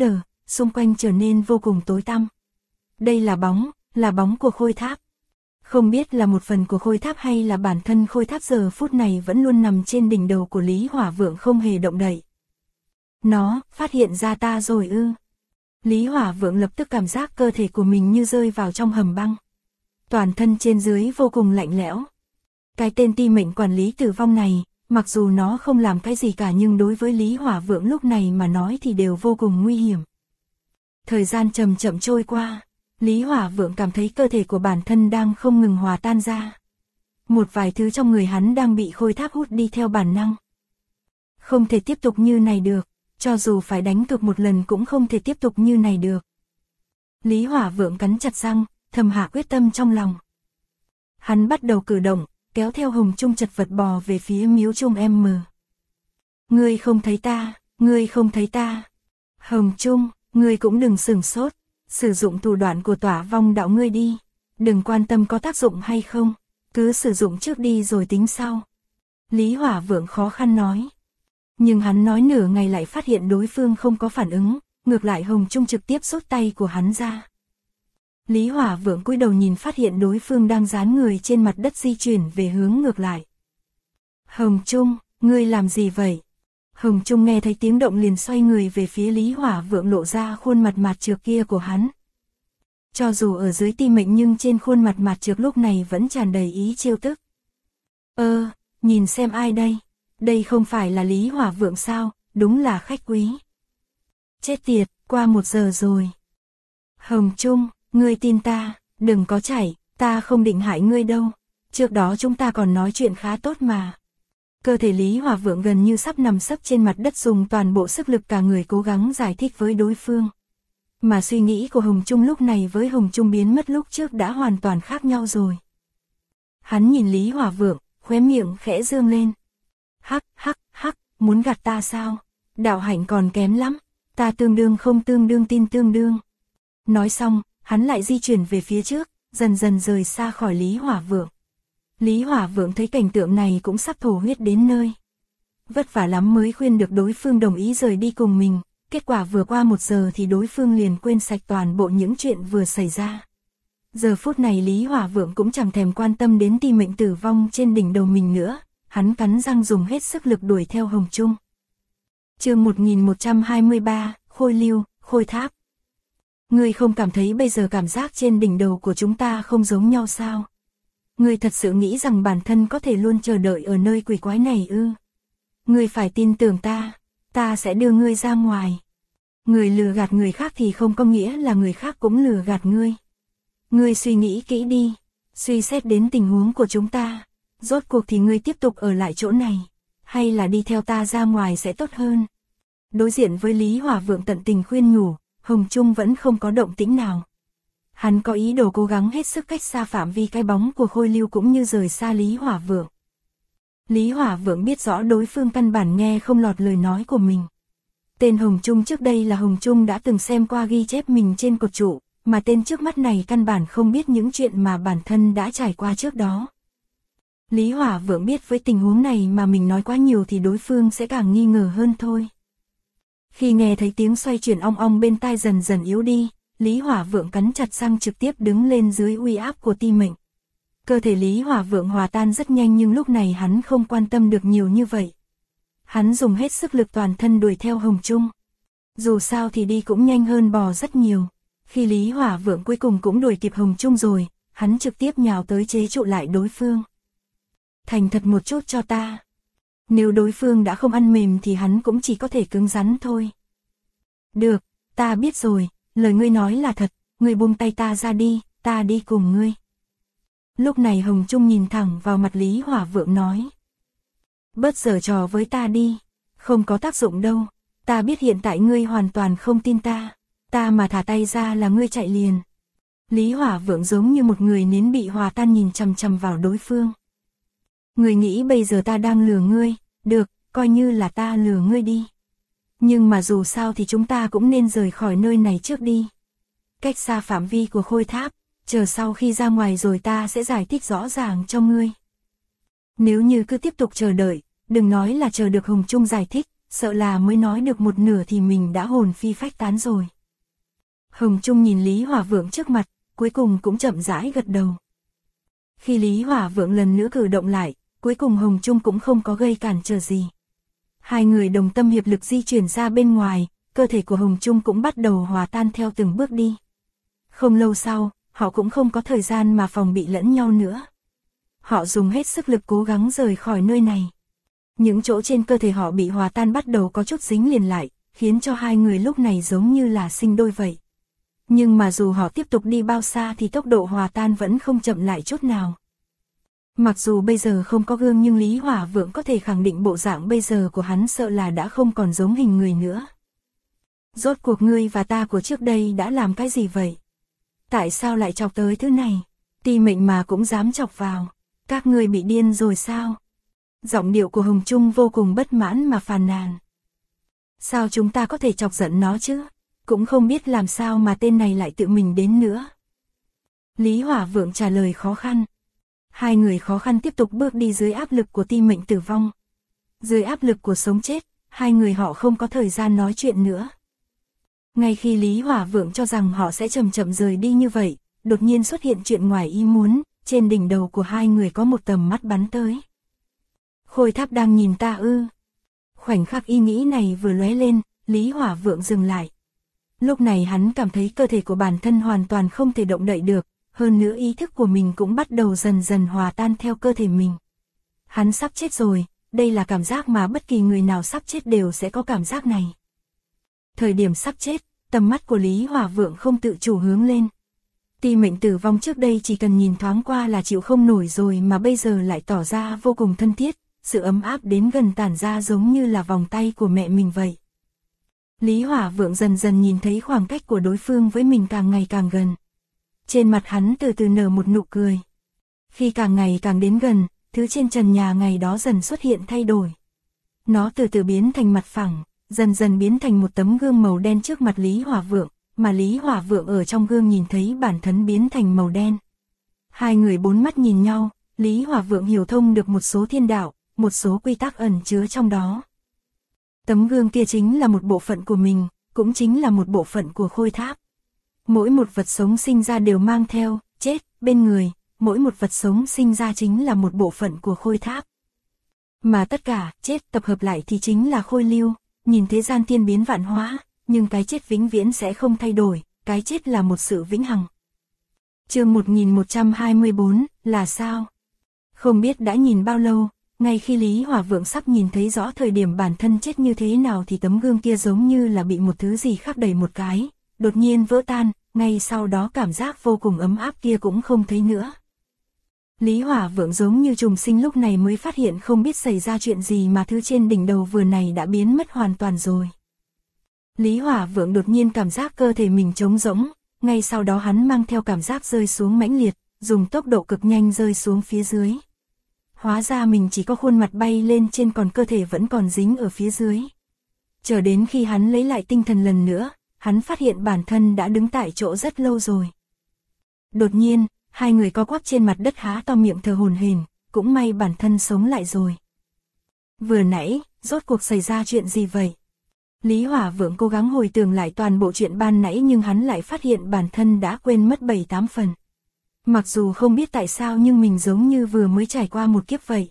[SPEAKER 1] xung quanh trở nên vô cùng tối tăm. Đây là bóng của khôi tháp. Không biết là một phần của khôi tháp hay là bản thân khôi tháp giờ phút này vẫn luôn nằm trên đỉnh đầu của Lý Hỏa Vượng không hề động đậy. Nó phát hiện ra ta rồi ư? Lý Hỏa Vượng lập tức cảm giác cơ thể của mình như rơi vào trong hầm băng. Toàn thân trên dưới vô cùng lạnh lẽo. Cái tên ti mệnh quản lý tử vong này, mặc dù nó không làm cái gì cả nhưng đối với Lý Hỏa Vượng lúc này mà nói thì đều vô cùng nguy hiểm. Thời gian chậm chậm trôi qua, Lý Hỏa Vượng cảm thấy cơ thể của bản thân đang không ngừng hòa tan ra. Một vài thứ trong người hắn đang bị khôi tháp hút đi theo bản năng. Không thể tiếp tục như này được, cho dù phải đánh cược một lần cũng không thể tiếp tục như này được. Lý Hỏa Vượng cắn chặt răng, thầm hạ quyết tâm trong lòng. Hắn bắt đầu cử động, kéo theo Hồng Trung chật vật bò về phía miếu Trung M. Ngươi không thấy ta, ngươi không thấy ta. Hồng Trung, ngươi cũng đừng sửng sốt, sử dụng thủ đoạn của Tỏa Vong đạo ngươi đi, đừng quan tâm có tác dụng hay không, cứ sử dụng trước đi rồi tính sau. Lý Hỏa Vượng khó khăn nói. Nhưng hắn nói nửa ngày lại phát hiện đối phương không có phản ứng, ngược lại Hồng Trung trực tiếp rút tay của hắn ra. Lý Hỏa Vượng cúi đầu nhìn phát hiện đối phương đang dán người trên mặt đất di chuyển về hướng ngược lại. Hồng Trung, ngươi làm gì vậy? Hồng Trung nghe thấy tiếng động liền xoay người về phía Lý Hỏa Vượng lộ ra khuôn mặt mạt trược kia của hắn. Cho dù ở dưới ti mệnh nhưng trên khuôn mặt mạt trược lúc này vẫn tràn đầy ý trêu tức. Nhìn xem ai đây? Đây không phải là Lý Hỏa Vượng sao, đúng là khách quý. Chết tiệt, qua 1 giờ rồi. Hồng Trung, ngươi tin ta, đừng có chạy, ta không định hại ngươi đâu. Trước đó chúng ta còn nói chuyện khá tốt mà. Cơ thể Lý Hỏa Vượng gần như sắp nằm sấp trên mặt đất dùng toàn bộ sức lực cả người cố gắng giải thích với đối phương. Mà suy nghĩ của Hồng Trung lúc này với Hồng Trung biến mất lúc trước đã hoàn toàn khác nhau rồi. Hắn nhìn Lý Hỏa Vượng, khóe miệng khẽ dương lên. Hắc, muốn gạt ta sao? Đạo hạnh còn kém lắm, ta tương đương không tương đương tin tương đương. Nói xong, hắn lại di chuyển về phía trước, dần dần rời xa khỏi Lý Hỏa Vượng. Lý Hỏa Vượng thấy cảnh tượng này cũng sắp thổ huyết đến nơi. Vất vả lắm mới khuyên được đối phương đồng ý rời đi cùng mình, kết quả vừa qua 1 giờ thì đối phương liền quên sạch toàn bộ những chuyện vừa xảy ra. Giờ phút này Lý Hỏa Vượng cũng chẳng thèm quan tâm đến ti mệnh tử vong trên đỉnh đầu mình nữa, hắn cắn răng dùng hết sức lực đuổi theo Hồng Trung. Chương 1123, Khôi Lưu, Khôi Tháp. Ngươi không cảm thấy bây giờ cảm giác trên đỉnh đầu của chúng ta không giống nhau sao? Ngươi thật sự nghĩ rằng bản thân có thể luôn chờ đợi ở nơi quỷ quái này ư? Ngươi phải tin tưởng ta sẽ đưa ngươi ra ngoài. Người lừa gạt người khác thì không có nghĩa là người khác cũng lừa gạt ngươi. Ngươi suy nghĩ kỹ đi, suy xét đến tình huống của chúng ta. Rốt cuộc thì ngươi tiếp tục ở lại chỗ này, hay là đi theo ta ra ngoài sẽ tốt hơn. Đối diện với Lý Hỏa Vượng tận tình khuyên nhủ, Hồng Trung vẫn không có động tĩnh nào. Hắn có ý đồ cố gắng hết sức cách xa phạm vi cái bóng của Khôi Lưu cũng như rời xa Lý Hỏa Vượng. Lý Hỏa Vượng biết rõ đối phương căn bản nghe không lọt lời nói của mình. Tên Hồng Trung trước đây là Hồng Trung đã từng xem qua ghi chép mình trên cột trụ, mà tên trước mắt này căn bản không biết những chuyện mà bản thân đã trải qua trước đó. Lý Hỏa Vượng biết với tình huống này mà mình nói quá nhiều thì đối phương sẽ càng nghi ngờ hơn thôi. Khi nghe thấy tiếng xoay chuyển ong ong bên tai dần dần yếu đi, Lý Hỏa Vượng cắn chặt răng trực tiếp đứng lên dưới uy áp của ti mệnh. Cơ thể Lý Hỏa Vượng hòa tan rất nhanh nhưng lúc này hắn không quan tâm được nhiều như vậy. Hắn dùng hết sức lực toàn thân đuổi theo Hồng Trung. Dù sao thì đi cũng nhanh hơn bò rất nhiều. Khi Lý Hỏa Vượng cuối cùng cũng đuổi kịp Hồng Trung rồi, hắn trực tiếp nhào tới chế trụ lại đối phương. Thành thật một chút cho ta. Nếu đối phương đã không ăn mềm thì hắn cũng chỉ có thể cứng rắn thôi. Được, ta biết rồi, lời ngươi nói là thật, ngươi buông tay ta ra đi, ta đi cùng ngươi. Lúc này Hồng Trung nhìn thẳng vào mặt Lý Hỏa Vượng nói. Bớt giở trò với ta đi, không có tác dụng đâu, ta biết hiện tại ngươi hoàn toàn không tin ta mà thả tay ra là ngươi chạy liền. Lý Hỏa Vượng giống như một người nến bị hòa tan nhìn chằm chằm vào đối phương. Ngươi nghĩ bây giờ ta đang lừa ngươi, được, coi như là ta lừa ngươi đi. Nhưng mà dù sao thì chúng ta cũng nên rời khỏi nơi này trước đi. Cách xa phạm vi của Khôi Tháp, chờ sau khi ra ngoài rồi ta sẽ giải thích rõ ràng cho ngươi. Nếu như cứ tiếp tục chờ đợi, đừng nói là chờ được Hồng Trung giải thích, sợ là mới nói được một nửa thì mình đã hồn phi phách tán rồi. Hồng Trung nhìn Lý Hỏa Vượng trước mặt, cuối cùng cũng chậm rãi gật đầu. Khi Lý Hỏa Vượng lần nữa cử động lại, cuối cùng Hồng Trung cũng không có gây cản trở gì. Hai người đồng tâm hiệp lực di chuyển ra bên ngoài, cơ thể của Hồng Trung cũng bắt đầu hòa tan theo từng bước đi. Không lâu sau, họ cũng không có thời gian mà phòng bị lẫn nhau nữa. Họ dùng hết sức lực cố gắng rời khỏi nơi này. Những chỗ trên cơ thể họ bị hòa tan bắt đầu có chút dính liền lại, khiến cho hai người lúc này giống như là sinh đôi vậy. Nhưng mà dù họ tiếp tục đi bao xa thì tốc độ hòa tan vẫn không chậm lại chút nào. Mặc dù bây giờ không có gương nhưng Lý Hỏa Vượng có thể khẳng định bộ dạng bây giờ của hắn sợ là đã không còn giống hình người nữa. Rốt cuộc ngươi và ta của trước đây đã làm cái gì vậy? Tại sao lại chọc tới thứ này? Ti Mệnh mà cũng dám chọc vào. Các ngươi bị điên rồi sao? Giọng điệu của Hồng Trung vô cùng bất mãn mà phàn nàn. Sao chúng ta có thể chọc giận nó chứ? Cũng không biết làm sao mà tên này lại tự mình đến nữa. Lý Hỏa Vượng trả lời khó khăn. Hai người khó khăn tiếp tục bước đi dưới áp lực của Ti Mệnh tử vong. Dưới áp lực của sống chết, hai người họ không có thời gian nói chuyện nữa. Ngay khi Lý Hỏa Vượng cho rằng họ sẽ chậm chậm rời đi như vậy, đột nhiên xuất hiện chuyện ngoài ý muốn, trên đỉnh đầu của hai người có một tầm mắt bắn tới. Khôi Tháp đang nhìn ta ư? Khoảnh khắc ý nghĩ này vừa lóe lên, Lý Hỏa Vượng dừng lại. Lúc này hắn cảm thấy cơ thể của bản thân hoàn toàn không thể động đậy được, hơn nữa ý thức của mình cũng bắt đầu dần dần hòa tan theo cơ thể mình. Hắn sắp chết rồi, đây là cảm giác mà bất kỳ người nào sắp chết đều sẽ có cảm giác này. Thời điểm sắp chết, tầm mắt của Lý Hỏa Vượng không tự chủ hướng lên. Ti Mệnh tử vong trước đây chỉ cần nhìn thoáng qua là chịu không nổi rồi mà bây giờ lại tỏ ra vô cùng thân thiết, sự ấm áp đến gần tản ra giống như là vòng tay của mẹ mình vậy. Lý Hỏa Vượng dần dần nhìn thấy khoảng cách của đối phương với mình càng ngày càng gần. Trên mặt hắn từ từ nở một nụ cười. Khi càng ngày càng đến gần, thứ trên trần nhà ngày đó dần xuất hiện thay đổi. Nó từ từ biến thành mặt phẳng, dần dần biến thành một tấm gương màu đen trước mặt Lý Hỏa Vượng, mà Lý Hỏa Vượng ở trong gương nhìn thấy bản thân biến thành màu đen. Hai người bốn mắt nhìn nhau, Lý Hỏa Vượng hiểu thông được một số thiên đạo, một số quy tắc ẩn chứa trong đó. Tấm gương kia chính là một bộ phận của mình, cũng chính là một bộ phận của Khôi Tháp. Mỗi một vật sống sinh ra đều mang theo chết bên người, mỗi một vật sống sinh ra chính là một bộ phận của Khôi Tháp. Mà tất cả chết tập hợp lại thì chính là Khôi Lưu, nhìn thế gian thiên biến vạn hóa, nhưng cái chết vĩnh viễn sẽ không thay đổi, cái chết là một sự vĩnh hằng. Chương 1124, là sao? Không biết đã nhìn bao lâu, ngay khi Lý Hỏa Vượng sắp nhìn thấy rõ thời điểm bản thân chết như thế nào thì tấm gương kia giống như là bị một thứ gì khác đẩy một cái, đột nhiên vỡ tan, ngay sau đó cảm giác vô cùng ấm áp kia cũng không thấy nữa. Lý Hỏa Vượng giống như trùng sinh lúc này mới phát hiện không biết xảy ra chuyện gì mà thứ trên đỉnh đầu vừa này đã biến mất hoàn toàn rồi. Lý Hỏa Vượng đột nhiên cảm giác cơ thể mình trống rỗng, ngay sau đó hắn mang theo cảm giác rơi xuống mãnh liệt, dùng tốc độ cực nhanh rơi xuống phía dưới. Hóa ra mình chỉ có khuôn mặt bay lên trên còn cơ thể vẫn còn dính ở phía dưới. Chờ đến khi hắn lấy lại tinh thần lần nữa, hắn phát hiện bản thân đã đứng tại chỗ rất lâu rồi. Đột nhiên, hai người co quắp trên mặt đất há to miệng thở hổn hển, cũng may bản thân sống lại rồi. Vừa nãy, rốt cuộc xảy ra chuyện gì vậy? Lý Hỏa Vượng cố gắng hồi tưởng lại toàn bộ chuyện ban nãy nhưng hắn lại phát hiện bản thân đã quên mất 7-8 phần. Mặc dù không biết tại sao nhưng mình giống như vừa mới trải qua một kiếp vậy.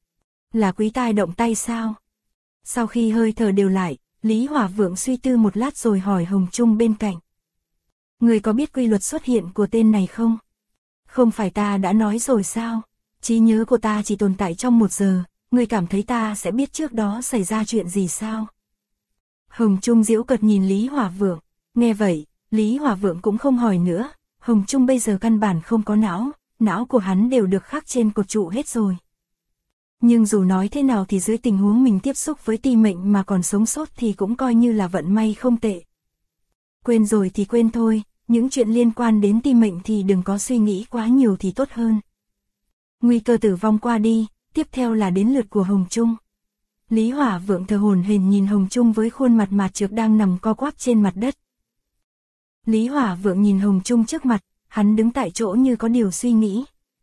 [SPEAKER 1] Là quý tai động tay sao? Sau khi hơi thở đều lại, Lý Hỏa Vượng suy tư một lát rồi hỏi Hồng Trung bên cạnh. Người có biết quy luật xuất hiện của tên này không? Không phải ta đã nói rồi sao? Trí nhớ của ta chỉ tồn tại trong 1 giờ, người cảm thấy ta sẽ biết trước đó xảy ra chuyện gì sao? Hồng Trung giễu cợt nhìn Lý Hỏa Vượng, nghe vậy, Lý Hỏa Vượng cũng không hỏi nữa, Hồng Trung bây giờ căn bản không có não của hắn đều được khắc trên cột trụ hết rồi. Nhưng dù nói thế nào thì dưới tình huống mình tiếp xúc với Ti Mệnh mà còn sống sót thì cũng coi như là vận may không tệ. Quên rồi thì quên thôi, những chuyện liên quan đến Ti Mệnh thì đừng có suy nghĩ quá nhiều thì tốt hơn. Nguy cơ tử vong qua đi, tiếp theo là đến lượt của Hồng Trung. Lý Hỏa Vượng thở hổn hển nhìn Hồng Trung với khuôn mặt mạt trược đang nằm co quắp trên mặt đất. Lý Hỏa Vượng nhìn Hồng Trung trước mặt, hắn đứng tại chỗ như có điều suy nghĩ.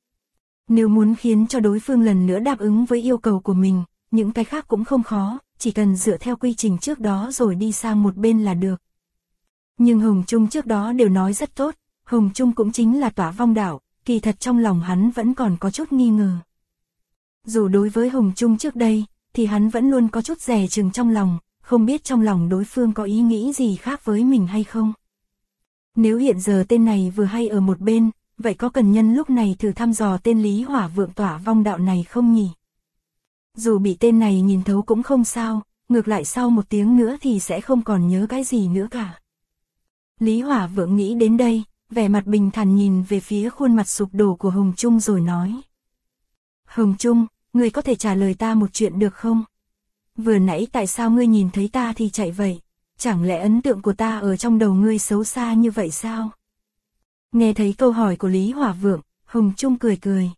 [SPEAKER 1] Nếu muốn khiến cho đối phương lần nữa đáp ứng với yêu cầu của mình, những cái khác cũng không khó, chỉ cần dựa theo quy trình trước đó rồi đi sang một bên là được. Nhưng Hồng Trung trước đó đều nói rất tốt, Hồng Trung cũng chính là Tỏa Vong Đạo, kỳ thật trong lòng hắn vẫn còn có chút nghi ngờ. Dù đối với Hồng Trung trước đây, thì hắn vẫn luôn có chút dè chừng trong lòng, không biết trong lòng đối phương có ý nghĩ gì khác với mình hay không. Nếu hiện giờ tên này vừa hay ở một bên, vậy có cần nhân lúc này thử thăm dò tên Lý Hỏa Vượng Tỏa Vong Đạo này không nhỉ? Dù bị tên này nhìn thấu cũng không sao, ngược lại sau một tiếng nữa thì sẽ không còn nhớ cái gì nữa cả. Lý Hỏa Vượng nghĩ đến đây, vẻ mặt bình thản nhìn về phía khuôn mặt sụp đổ của Hồng Trung rồi nói. Hồng Trung, ngươi có thể trả lời ta một chuyện được không? Vừa nãy tại sao ngươi nhìn thấy ta thì chạy vậy? Chẳng lẽ ấn tượng của ta ở trong đầu ngươi xấu xa như vậy sao? Nghe thấy câu hỏi của Lý Hỏa Vượng, Hồng Trung cười cười.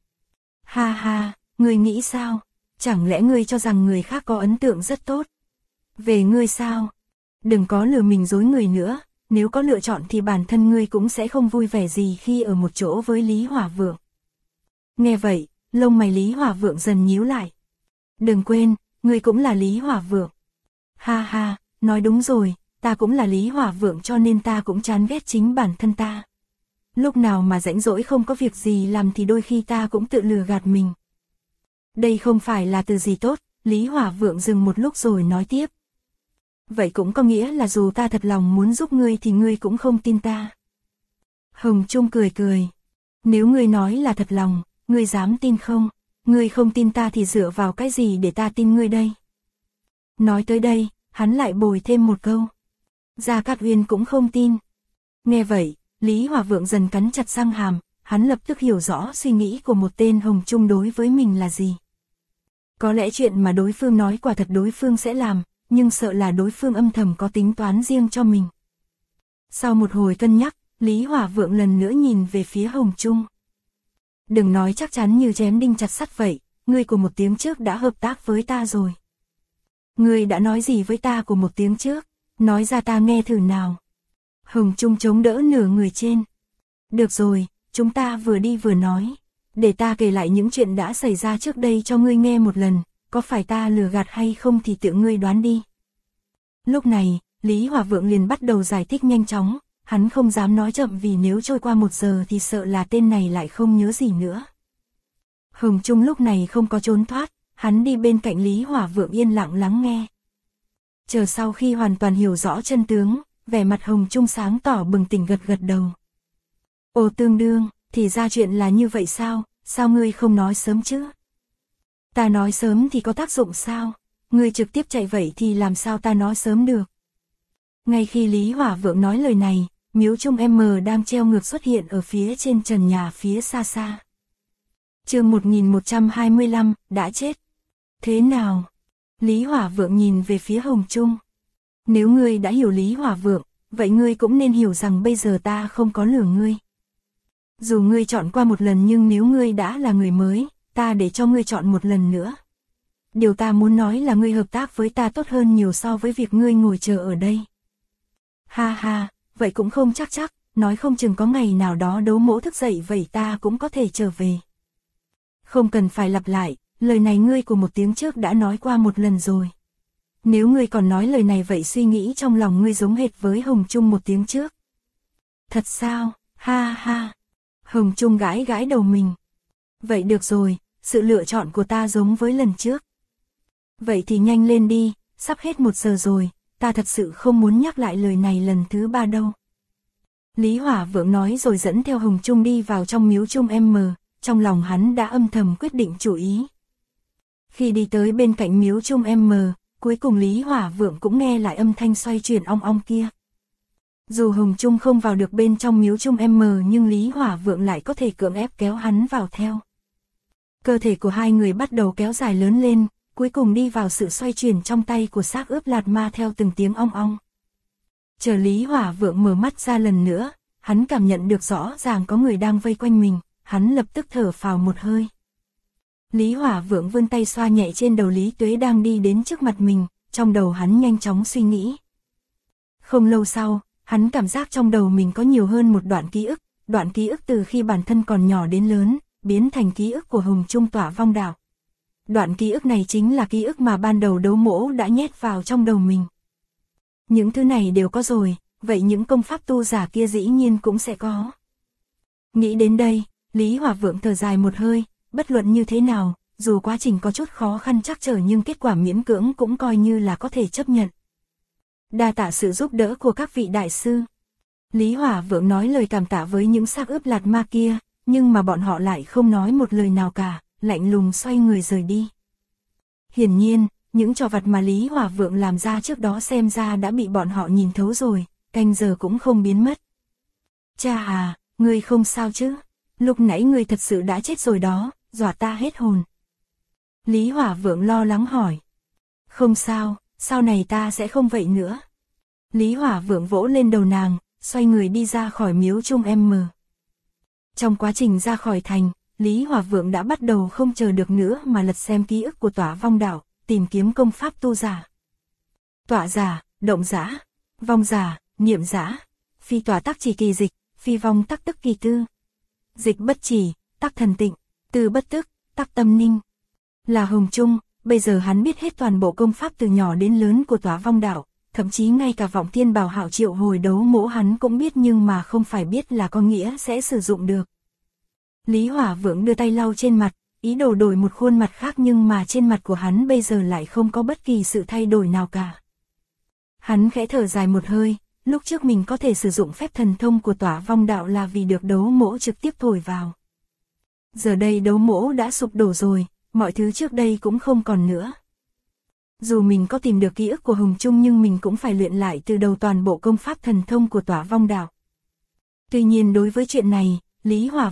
[SPEAKER 1] Ha ha, ngươi nghĩ sao? Chẳng lẽ ngươi cho rằng người khác có ấn tượng rất tốt? Về ngươi sao? Đừng có lừa mình dối người nữa, nếu có lựa chọn thì bản thân ngươi cũng sẽ không vui vẻ gì khi ở một chỗ với Lý Hỏa Vượng. Nghe vậy, lông mày Lý Hỏa Vượng dần nhíu lại. Đừng quên, ngươi cũng là Lý Hỏa Vượng. Ha ha, nói đúng rồi, ta cũng là Lý Hỏa Vượng cho nên ta cũng chán ghét chính bản thân ta. Lúc nào mà rảnh rỗi không có việc gì làm thì đôi khi ta cũng tự lừa gạt mình. Đây không phải là từ gì tốt, Lý Hỏa Vượng dừng một lúc rồi nói tiếp. Vậy cũng có nghĩa là dù ta thật lòng muốn giúp ngươi thì ngươi cũng không tin ta. Hồng Trung cười cười. Nếu ngươi nói là thật lòng, ngươi dám tin không? Ngươi không tin ta thì dựa vào cái gì để ta tin ngươi đây? Nói tới đây, hắn lại bồi thêm một câu. Gia Cát Uyên cũng không tin. Nghe vậy, Lý Hỏa Vượng dần cắn chặt răng hàm, hắn lập tức hiểu rõ suy nghĩ của một tên Hồng Trung đối với mình là gì. Có lẽ chuyện mà đối phương nói quả thật đối phương sẽ làm, nhưng sợ là đối phương âm thầm có tính toán riêng cho mình. Sau một hồi cân nhắc, Lý Hỏa Vượng lần nữa nhìn về phía Hồng Trung. Đừng nói chắc chắn như chém đinh chặt sắt vậy, ngươi của một tiếng trước đã hợp tác với ta rồi. Ngươi đã nói gì với ta của một tiếng trước, nói ra ta nghe thử nào. Hồng Trung chống đỡ nửa người trên. Được rồi, chúng ta vừa đi vừa nói. Để ta kể lại những chuyện đã xảy ra trước đây cho ngươi nghe một lần, có phải ta lừa gạt hay không thì tự ngươi đoán đi. Lúc này, Lý Hỏa Vượng liền bắt đầu giải thích nhanh chóng, hắn không dám nói chậm vì nếu trôi qua 1 giờ thì sợ là tên này lại không nhớ gì nữa. Hồng Trung lúc này không có trốn thoát, hắn đi bên cạnh Lý Hỏa Vượng yên lặng lắng nghe. Chờ sau khi hoàn toàn hiểu rõ chân tướng, vẻ mặt Hồng Trung sáng tỏ bừng tỉnh gật gật đầu. Ồ tương đương, thì ra chuyện là như vậy sao, sao ngươi không nói sớm chứ? Ta nói sớm thì có tác dụng sao? Ngươi trực tiếp chạy vậy thì làm sao ta nói sớm được? Ngay khi Lý Hỏa Vượng nói lời này, miếu trung M đang treo ngược xuất hiện ở phía trên trần nhà phía xa xa. Chương 1125, đã chết. Thế nào? Lý Hỏa Vượng nhìn về phía Hồng Trung. Nếu ngươi đã hiểu Lý Hỏa Vượng, vậy ngươi cũng nên hiểu rằng bây giờ ta không có lừa ngươi. Dù ngươi chọn qua một lần nhưng nếu ngươi đã là người mới, ta để cho ngươi chọn một lần nữa. Điều ta muốn nói là ngươi hợp tác với ta tốt hơn nhiều so với việc ngươi ngồi chờ ở đây. Ha ha, vậy cũng không chắc, nói không chừng có ngày nào đó Đấu Mỗ thức dậy vậy ta cũng có thể trở về. Không cần phải lặp lại, lời này ngươi của một tiếng trước đã nói qua một lần rồi. Nếu ngươi còn nói lời này vậy suy nghĩ trong lòng ngươi giống hệt với Hồng Trung một tiếng trước. Thật sao, ha ha. Hồng Trung gãi gãi đầu mình. Vậy được rồi, sự lựa chọn của ta giống với lần trước. Vậy thì nhanh lên đi, sắp hết 1 giờ rồi, ta thật sự không muốn nhắc lại lời này lần thứ 3 đâu. Lý Hỏa Vượng nói rồi dẫn theo Hồng Trung đi vào trong miếu trung M, trong lòng hắn đã âm thầm quyết định chủ ý. Khi đi tới bên cạnh miếu trung M, cuối cùng Lý Hỏa Vượng cũng nghe lại âm thanh xoay chuyển ong ong kia. Dù Hồng Trung không vào được bên trong miếu trung M nhưng Lý Hỏa Vượng lại có thể cưỡng ép kéo hắn vào theo. Cơ thể của hai người bắt đầu kéo dài lớn lên, cuối cùng đi vào sự xoay chuyển trong tay của xác ướp lạt ma theo từng tiếng ong ong. Chờ Lý Hỏa Vượng mở mắt ra lần nữa, hắn cảm nhận được rõ ràng có người đang vây quanh mình, hắn lập tức thở phào một hơi. Lý Hỏa Vượng vươn tay xoa nhẹ trên đầu Lý Tuế đang đi đến trước mặt mình, trong đầu hắn nhanh chóng suy nghĩ. Không lâu sau, hắn cảm giác trong đầu mình có nhiều hơn một đoạn ký ức từ khi bản thân còn nhỏ đến lớn, biến thành ký ức của Hồng Trung Tỏa Vong Đạo. Đoạn ký ức này chính là ký ức mà ban đầu Đấu Mỗ đã nhét vào trong đầu mình. Những thứ này đều có rồi, vậy những công pháp tu giả kia dĩ nhiên cũng sẽ có. Nghĩ đến đây, Lý Hỏa Vượng thở dài một hơi, bất luận như thế nào, dù quá trình có chút khó khăn trắc trở nhưng kết quả miễn cưỡng cũng coi như là có thể chấp nhận. Đa tạ sự giúp đỡ của các vị đại sư. Lý Hỏa Vượng nói lời cảm tạ với những xác ướp lạt ma kia, nhưng mà bọn họ lại không nói một lời nào cả, lạnh lùng xoay người rời đi. Hiển nhiên, những trò vặt mà Lý Hỏa Vượng làm ra trước đó xem ra đã bị bọn họ nhìn thấu rồi, canh giờ cũng không biến mất. Cha à, ngươi không sao chứ? Lúc nãy ngươi thật sự đã chết rồi đó, dọa ta hết hồn. Lý Hỏa Vượng lo lắng hỏi. Không sao, sau này ta sẽ không vậy nữa. Lý Hỏa Vượng vỗ lên đầu nàng, xoay người đi ra khỏi miếu Trung M. Trong quá trình ra khỏi thành, Lý Hỏa Vượng đã bắt đầu không chờ được nữa mà lật xem ký ức của Tỏa Vong Đạo, tìm kiếm công pháp tu giả. Tỏa giả, động giả, vong giả, niệm giả, phi tỏa tắc chỉ kỳ dịch, phi vong tắc tức kỳ tư. Dịch bất chỉ, tắc thần tịnh, tư bất tức, tắc tâm ninh. Là Hồng Trung, bây giờ hắn biết hết toàn bộ công pháp từ nhỏ đến lớn của Tỏa Vong Đạo, thậm chí ngay cả Vọng Thiên Bảo Hạo triệu hồi đấu mỗ hắn cũng biết nhưng mà không phải biết là có nghĩa sẽ sử dụng được. Lý Hỏa Vượng đưa tay lau trên mặt, ý đồ đổi một khuôn mặt khác nhưng mà trên mặt của hắn bây giờ lại không có bất kỳ sự thay đổi nào cả. Hắn khẽ thở dài một hơi, lúc trước mình có thể sử dụng phép thần thông của Tỏa Vong Đạo là vì được đấu mỗ trực tiếp thổi vào. Giờ đây đấu mỗ đã sụp đổ rồi, mọi thứ trước đây cũng không còn nữa. Dù mình có tìm được ký ức của Hồng Trung nhưng mình cũng phải luyện lại từ đầu toàn bộ công pháp thần thông của Tỏa Vong Đạo. Tuy nhiên đối với chuyện này, Lý Hỏa